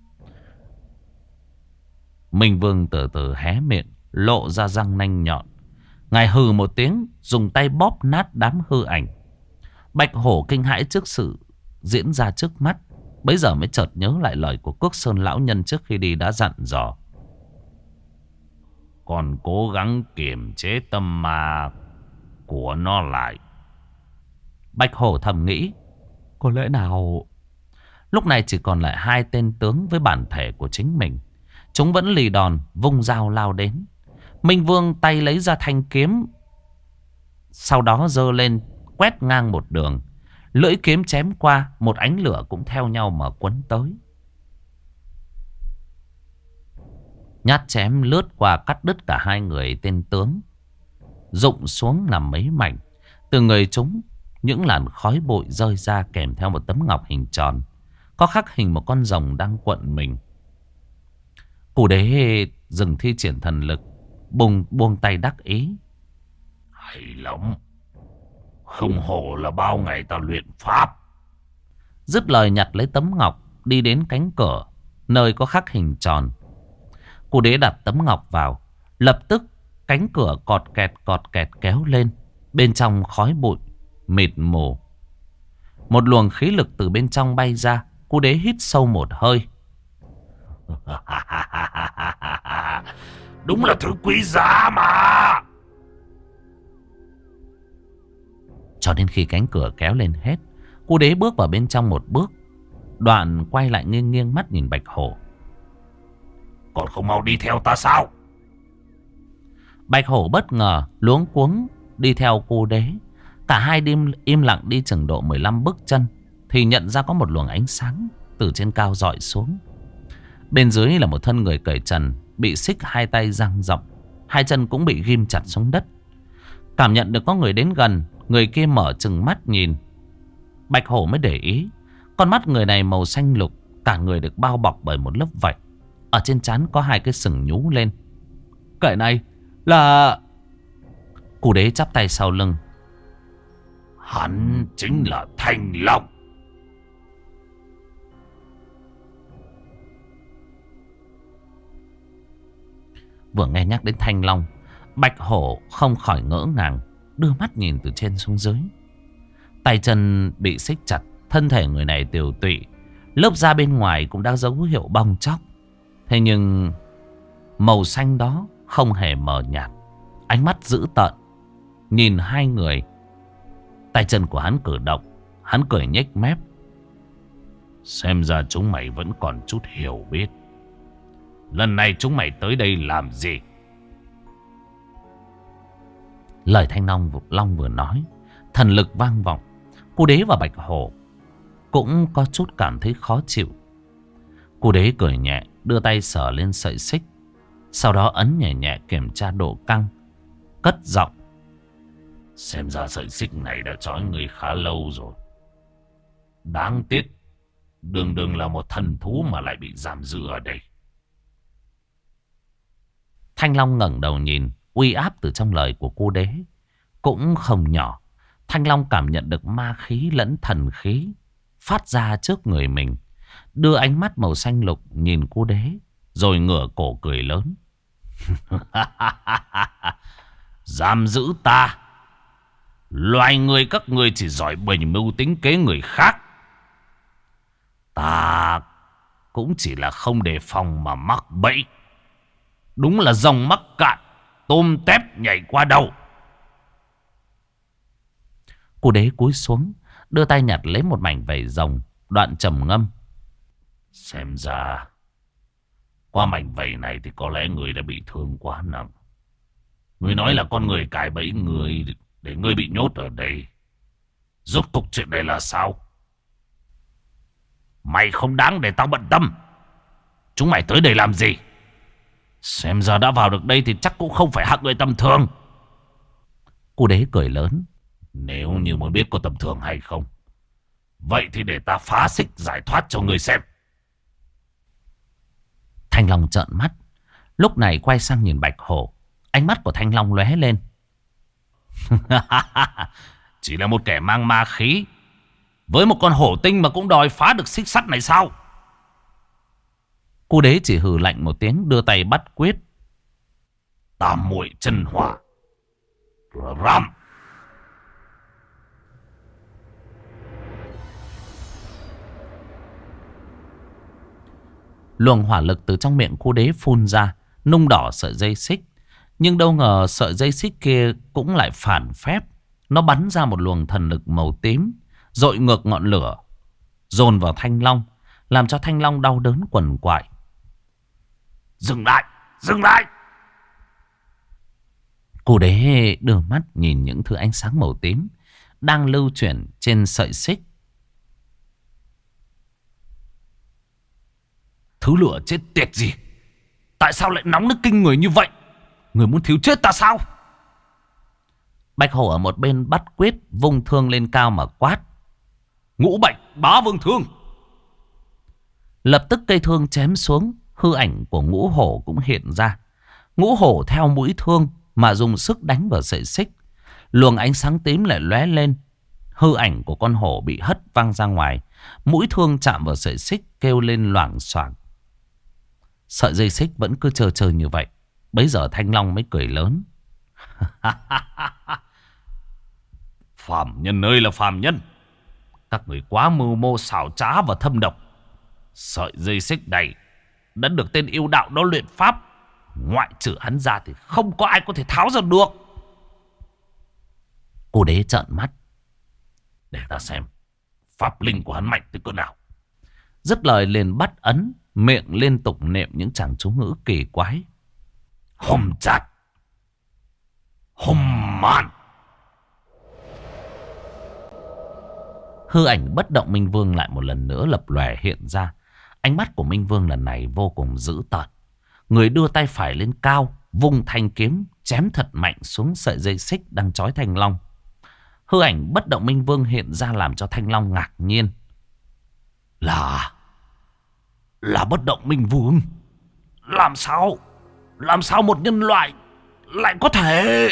Minh Vương từ từ hé miệng, lộ ra răng nanh nhọn. Ngài hừ một tiếng, dùng tay bóp nát đám hư ảnh. Bạch hổ kinh hãi trước sự diễn ra trước mắt. Bấy giờ mới chợt nhớ lại lời của Quốc Sơn lão nhân trước khi đi đã dặn dò. Còn cố gắng kiềm chế tâm ma của nó lại. Bạch hổ thầm nghĩ. Có lẽ nào... Lúc này chỉ còn lại hai tên tướng với bản thể của chính mình. Chúng vẫn lì đòn, vung dao lao đến. Minh Vương tay lấy ra thanh kiếm. Sau đó giơ lên, quét ngang một đường. Lưỡi kiếm chém qua, một ánh lửa cũng theo nhau mà quấn tới. Nhát chém lướt qua cắt đứt cả hai người tên tướng. Rụng xuống nằm mấy mảnh. Từ người chúng, những làn khói bụi rơi ra kèm theo một tấm ngọc hình tròn. Có khắc hình một con rồng đang quận mình. Cụ đế dừng thi triển thần lực, bùng buông tay đắc ý. Hay lắm. Không hổ là bao ngày ta luyện pháp. Dứt lời nhặt lấy tấm ngọc, đi đến cánh cửa, nơi có khắc hình tròn. Cụ đế đặt tấm ngọc vào. Lập tức cánh cửa cọt kẹt cọt kẹt kéo lên. Bên trong khói bụi mịt mù. Một luồng khí lực từ bên trong bay ra. Cụ đế hít sâu một hơi. Đúng là thứ quý giá mà. Cho đến khi cánh cửa kéo lên hết, cụ đế bước vào bên trong một bước. Đoạn quay lại nghiêng nghiêng mắt nhìn Bạch hổ. Còn không mau đi theo ta sao? Bạch hổ bất ngờ luống cuống đi theo cụ đế. Cả hai đêm im lặng đi chừng độ mười lăm bước chân thì nhận ra có một luồng ánh sáng từ trên cao dọi xuống. Bên dưới là một thân người cởi trần, bị xích hai tay dang rộng, hai chân cũng bị ghim chặt xuống đất. Cảm nhận được có người đến gần, người kia mở trừng mắt nhìn. Bạch Hổ mới để ý, con mắt người này màu xanh lục, cả người được bao bọc bởi một lớp vảy. Ở trên trán có hai cái sừng nhú lên. Kẻ này là... Cụ đế chắp tay sau lưng. Hắn chính là Thanh Long. Vừa nghe nhắc đến Thanh Long, Bạch Hổ không khỏi ngỡ ngàng, đưa mắt nhìn từ trên xuống dưới. Tay chân bị xích chặt, thân thể người này tiều tụy, lớp da bên ngoài cũng đã dấu hiệu bong tróc. Thế nhưng màu xanh đó không hề mờ nhạt, ánh mắt dữ tợn nhìn hai người. Tay chân của hắn cử động, hắn cười nhếch mép. Xem ra chúng mày vẫn còn chút hiểu biết. Lần này chúng mày tới đây làm gì? Lời Thanh Long, Long vừa nói, thần lực vang vọng. Cô đế và Bạch Hổ cũng có chút cảm thấy khó chịu. Cô đế cười nhẹ, đưa tay sờ lên sợi xích, sau đó ấn nhẹ nhẹ kiểm tra độ căng, cất giọng. Xem ra sợi xích này đã trói người khá lâu rồi. Đáng tiếc, đường đường là một thần thú mà lại bị giam giữ ở đây. Thanh Long ngẩng đầu nhìn, uy áp từ trong lời của cô đế cũng không nhỏ. Thanh Long cảm nhận được ma khí lẫn thần khí phát ra trước người mình, đưa ánh mắt màu xanh lục nhìn cô đế, rồi ngửa cổ cười lớn. Giam giữ ta? Loài người các người chỉ giỏi bày mưu tính kế người khác. Ta cũng chỉ là không đề phòng mà mắc bẫy. Đúng là rồng mắc cạn, tôm tép nhảy qua đầu. Cô đế cúi xuống, đưa tay nhặt lấy một mảnh vảy rồng, đoạn trầm ngâm. Xem ra qua mảnh vảy này thì có lẽ người đã bị thương quá nặng. Người nói là con người cài bẫy người để ngươi bị nhốt ở đây. Rốt cuộc chuyện này là sao? Mày không đáng để tao bận tâm. Chúng mày tới đây làm gì? Xem ra đã vào được đây thì chắc cũng không phải hạng người tầm thường. Cô đế cười lớn. Nếu như muốn biết có tầm thường hay không, vậy thì để ta phá xích giải thoát cho người xem. Thanh Long trợn mắt, lúc này quay sang nhìn Bạch Hổ. Ánh mắt của Thanh Long lóe lên. Chỉ là một kẻ mang ma khí, với một con hổ tinh mà cũng đòi phá được xích sắt này sao? Cô đế chỉ hừ lạnh một tiếng, đưa tay bắt quyết. Tam muội chân hỏa ram. Luồng hỏa lực từ trong miệng cô đế phun ra, nung đỏ sợi dây xích. Nhưng đâu ngờ sợi dây xích kia cũng lại phản phép. Nó bắn ra một luồng thần lực màu tím, dội ngược ngọn lửa, dồn vào Thanh Long, làm cho Thanh Long đau đớn quằn quại. Dừng lại, dừng lại. Cô đế đưa mắt nhìn những thứ ánh sáng màu tím đang lưu chuyển trên sợi xích. Thứ lửa chết tiệt gì? Tại sao lại nóng nước kinh người như vậy? Người muốn thiếu chết ta sao? Bạch Hổ ở một bên bắt quyết, vung thương lên cao mà quát. Ngũ Bạch Bá Vương Thương. Lập tức cây thương chém xuống, hư ảnh của Ngũ Hổ cũng hiện ra. Ngũ Hổ theo mũi thương mà dùng sức đánh vào sợi xích. Luồng ánh sáng tím lại lóe lên. Hư ảnh của con hổ bị hất văng ra ngoài. Mũi thương chạm vào sợi xích kêu lên loảng xoảng. Sợi dây xích vẫn cứ chờ chờ như vậy. Bấy giờ Thanh Long mới cười lớn. Phàm nhân ơi là phàm nhân. Các người quá mưu mô xảo trá và thâm độc. Sợi dây xích này đã được tên yêu đạo đó luyện pháp. Ngoại trừ hắn ra thì không có ai có thể tháo ra được. Cô đế trợn mắt. Để ta xem pháp linh của hắn mạnh tới cỡ nào. Dứt lời liền bắt ấn, miệng liên tục niệm những tràng chú ngữ kỳ quái. Hùng chặt, hùng man. Hư ảnh bất động Minh Vương lại một lần nữa lập lòe hiện ra. Ánh mắt của Minh Vương lần này vô cùng dữ tợn. Người đưa tay phải lên cao, vung thanh kiếm, chém thật mạnh xuống sợi dây xích đang trói Thanh Long. Hư ảnh bất động Minh Vương hiện ra làm cho Thanh Long ngạc nhiên. Là... Là bất động Minh Vương. Làm sao... Làm sao một nhân loại lại có thể...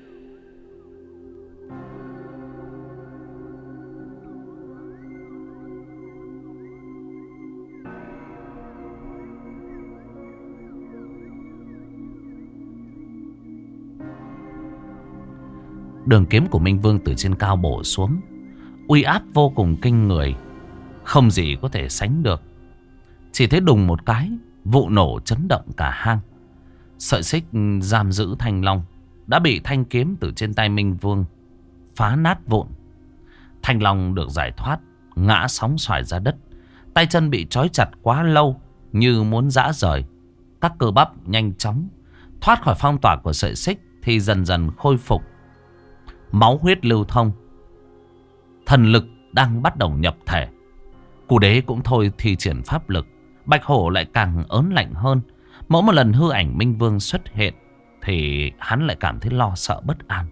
Đường kiếm của Minh Vương từ trên cao bổ xuống, uy áp vô cùng kinh người, không gì có thể sánh được. Chỉ thấy đùng một cái, vụ nổ chấn động cả hang. Sợi xích giam giữ Thanh Long đã bị thanh kiếm từ trên tay Minh Vương phá nát vụn. Thanh Long được giải thoát, ngã sóng xoài ra đất. Tay chân bị trói chặt quá lâu, như muốn giã rời. Các cơ bắp nhanh chóng thoát khỏi phong tỏa của sợi xích thì dần dần khôi phục. Máu huyết lưu thông, thần lực đang bắt đầu nhập thể. Cụ đế cũng thôi thi triển pháp lực. Bạch hổ lại càng ớn lạnh hơn. Mỗi một lần hư ảnh Minh Vương xuất hiện thì hắn lại cảm thấy lo sợ bất an.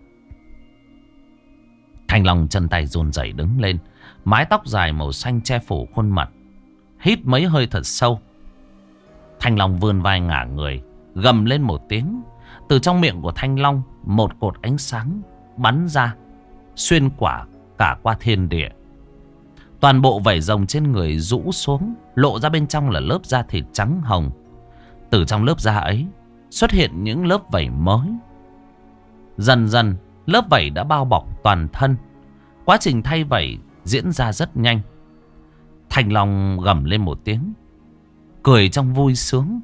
Thanh Long chân tay run rẩy đứng lên, mái tóc dài màu xanh che phủ khuôn mặt. Hít mấy hơi thật sâu, Thanh Long vươn vai ngả người, gầm lên một tiếng. Từ trong miệng của Thanh Long, một cột ánh sáng bắn ra, xuyên quả cả qua thiên địa. Toàn bộ vảy rồng trên người rũ xuống, lộ ra bên trong là lớp da thịt trắng hồng. Từ trong lớp da ấy xuất hiện những lớp vảy mới. Dần dần lớp vảy đã bao bọc toàn thân. Quá trình thay vảy diễn ra rất nhanh. Thanh Long gầm lên một tiếng, cười trong vui sướng.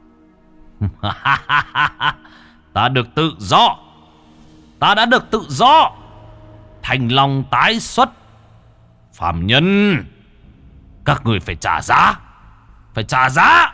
Ta được tự do. Ta đã được tự do. Thanh Long tái xuất. Phạm nhân, các người phải trả giá. Phải trả giá.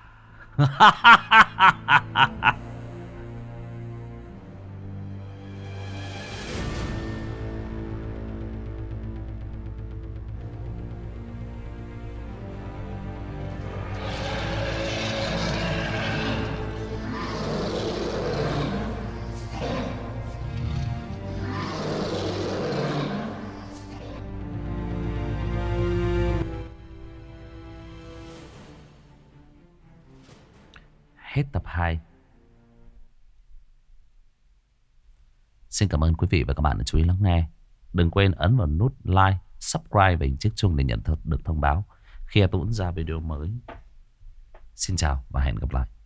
Hết tập hai. Xin cảm ơn quý vị và các bạn đã chú ý lắng nghe. Đừng quên ấn vào nút like, subscribe và chiếc chuông để nhận được thông báo khi tôi ra video mới. Xin chào và hẹn gặp lại.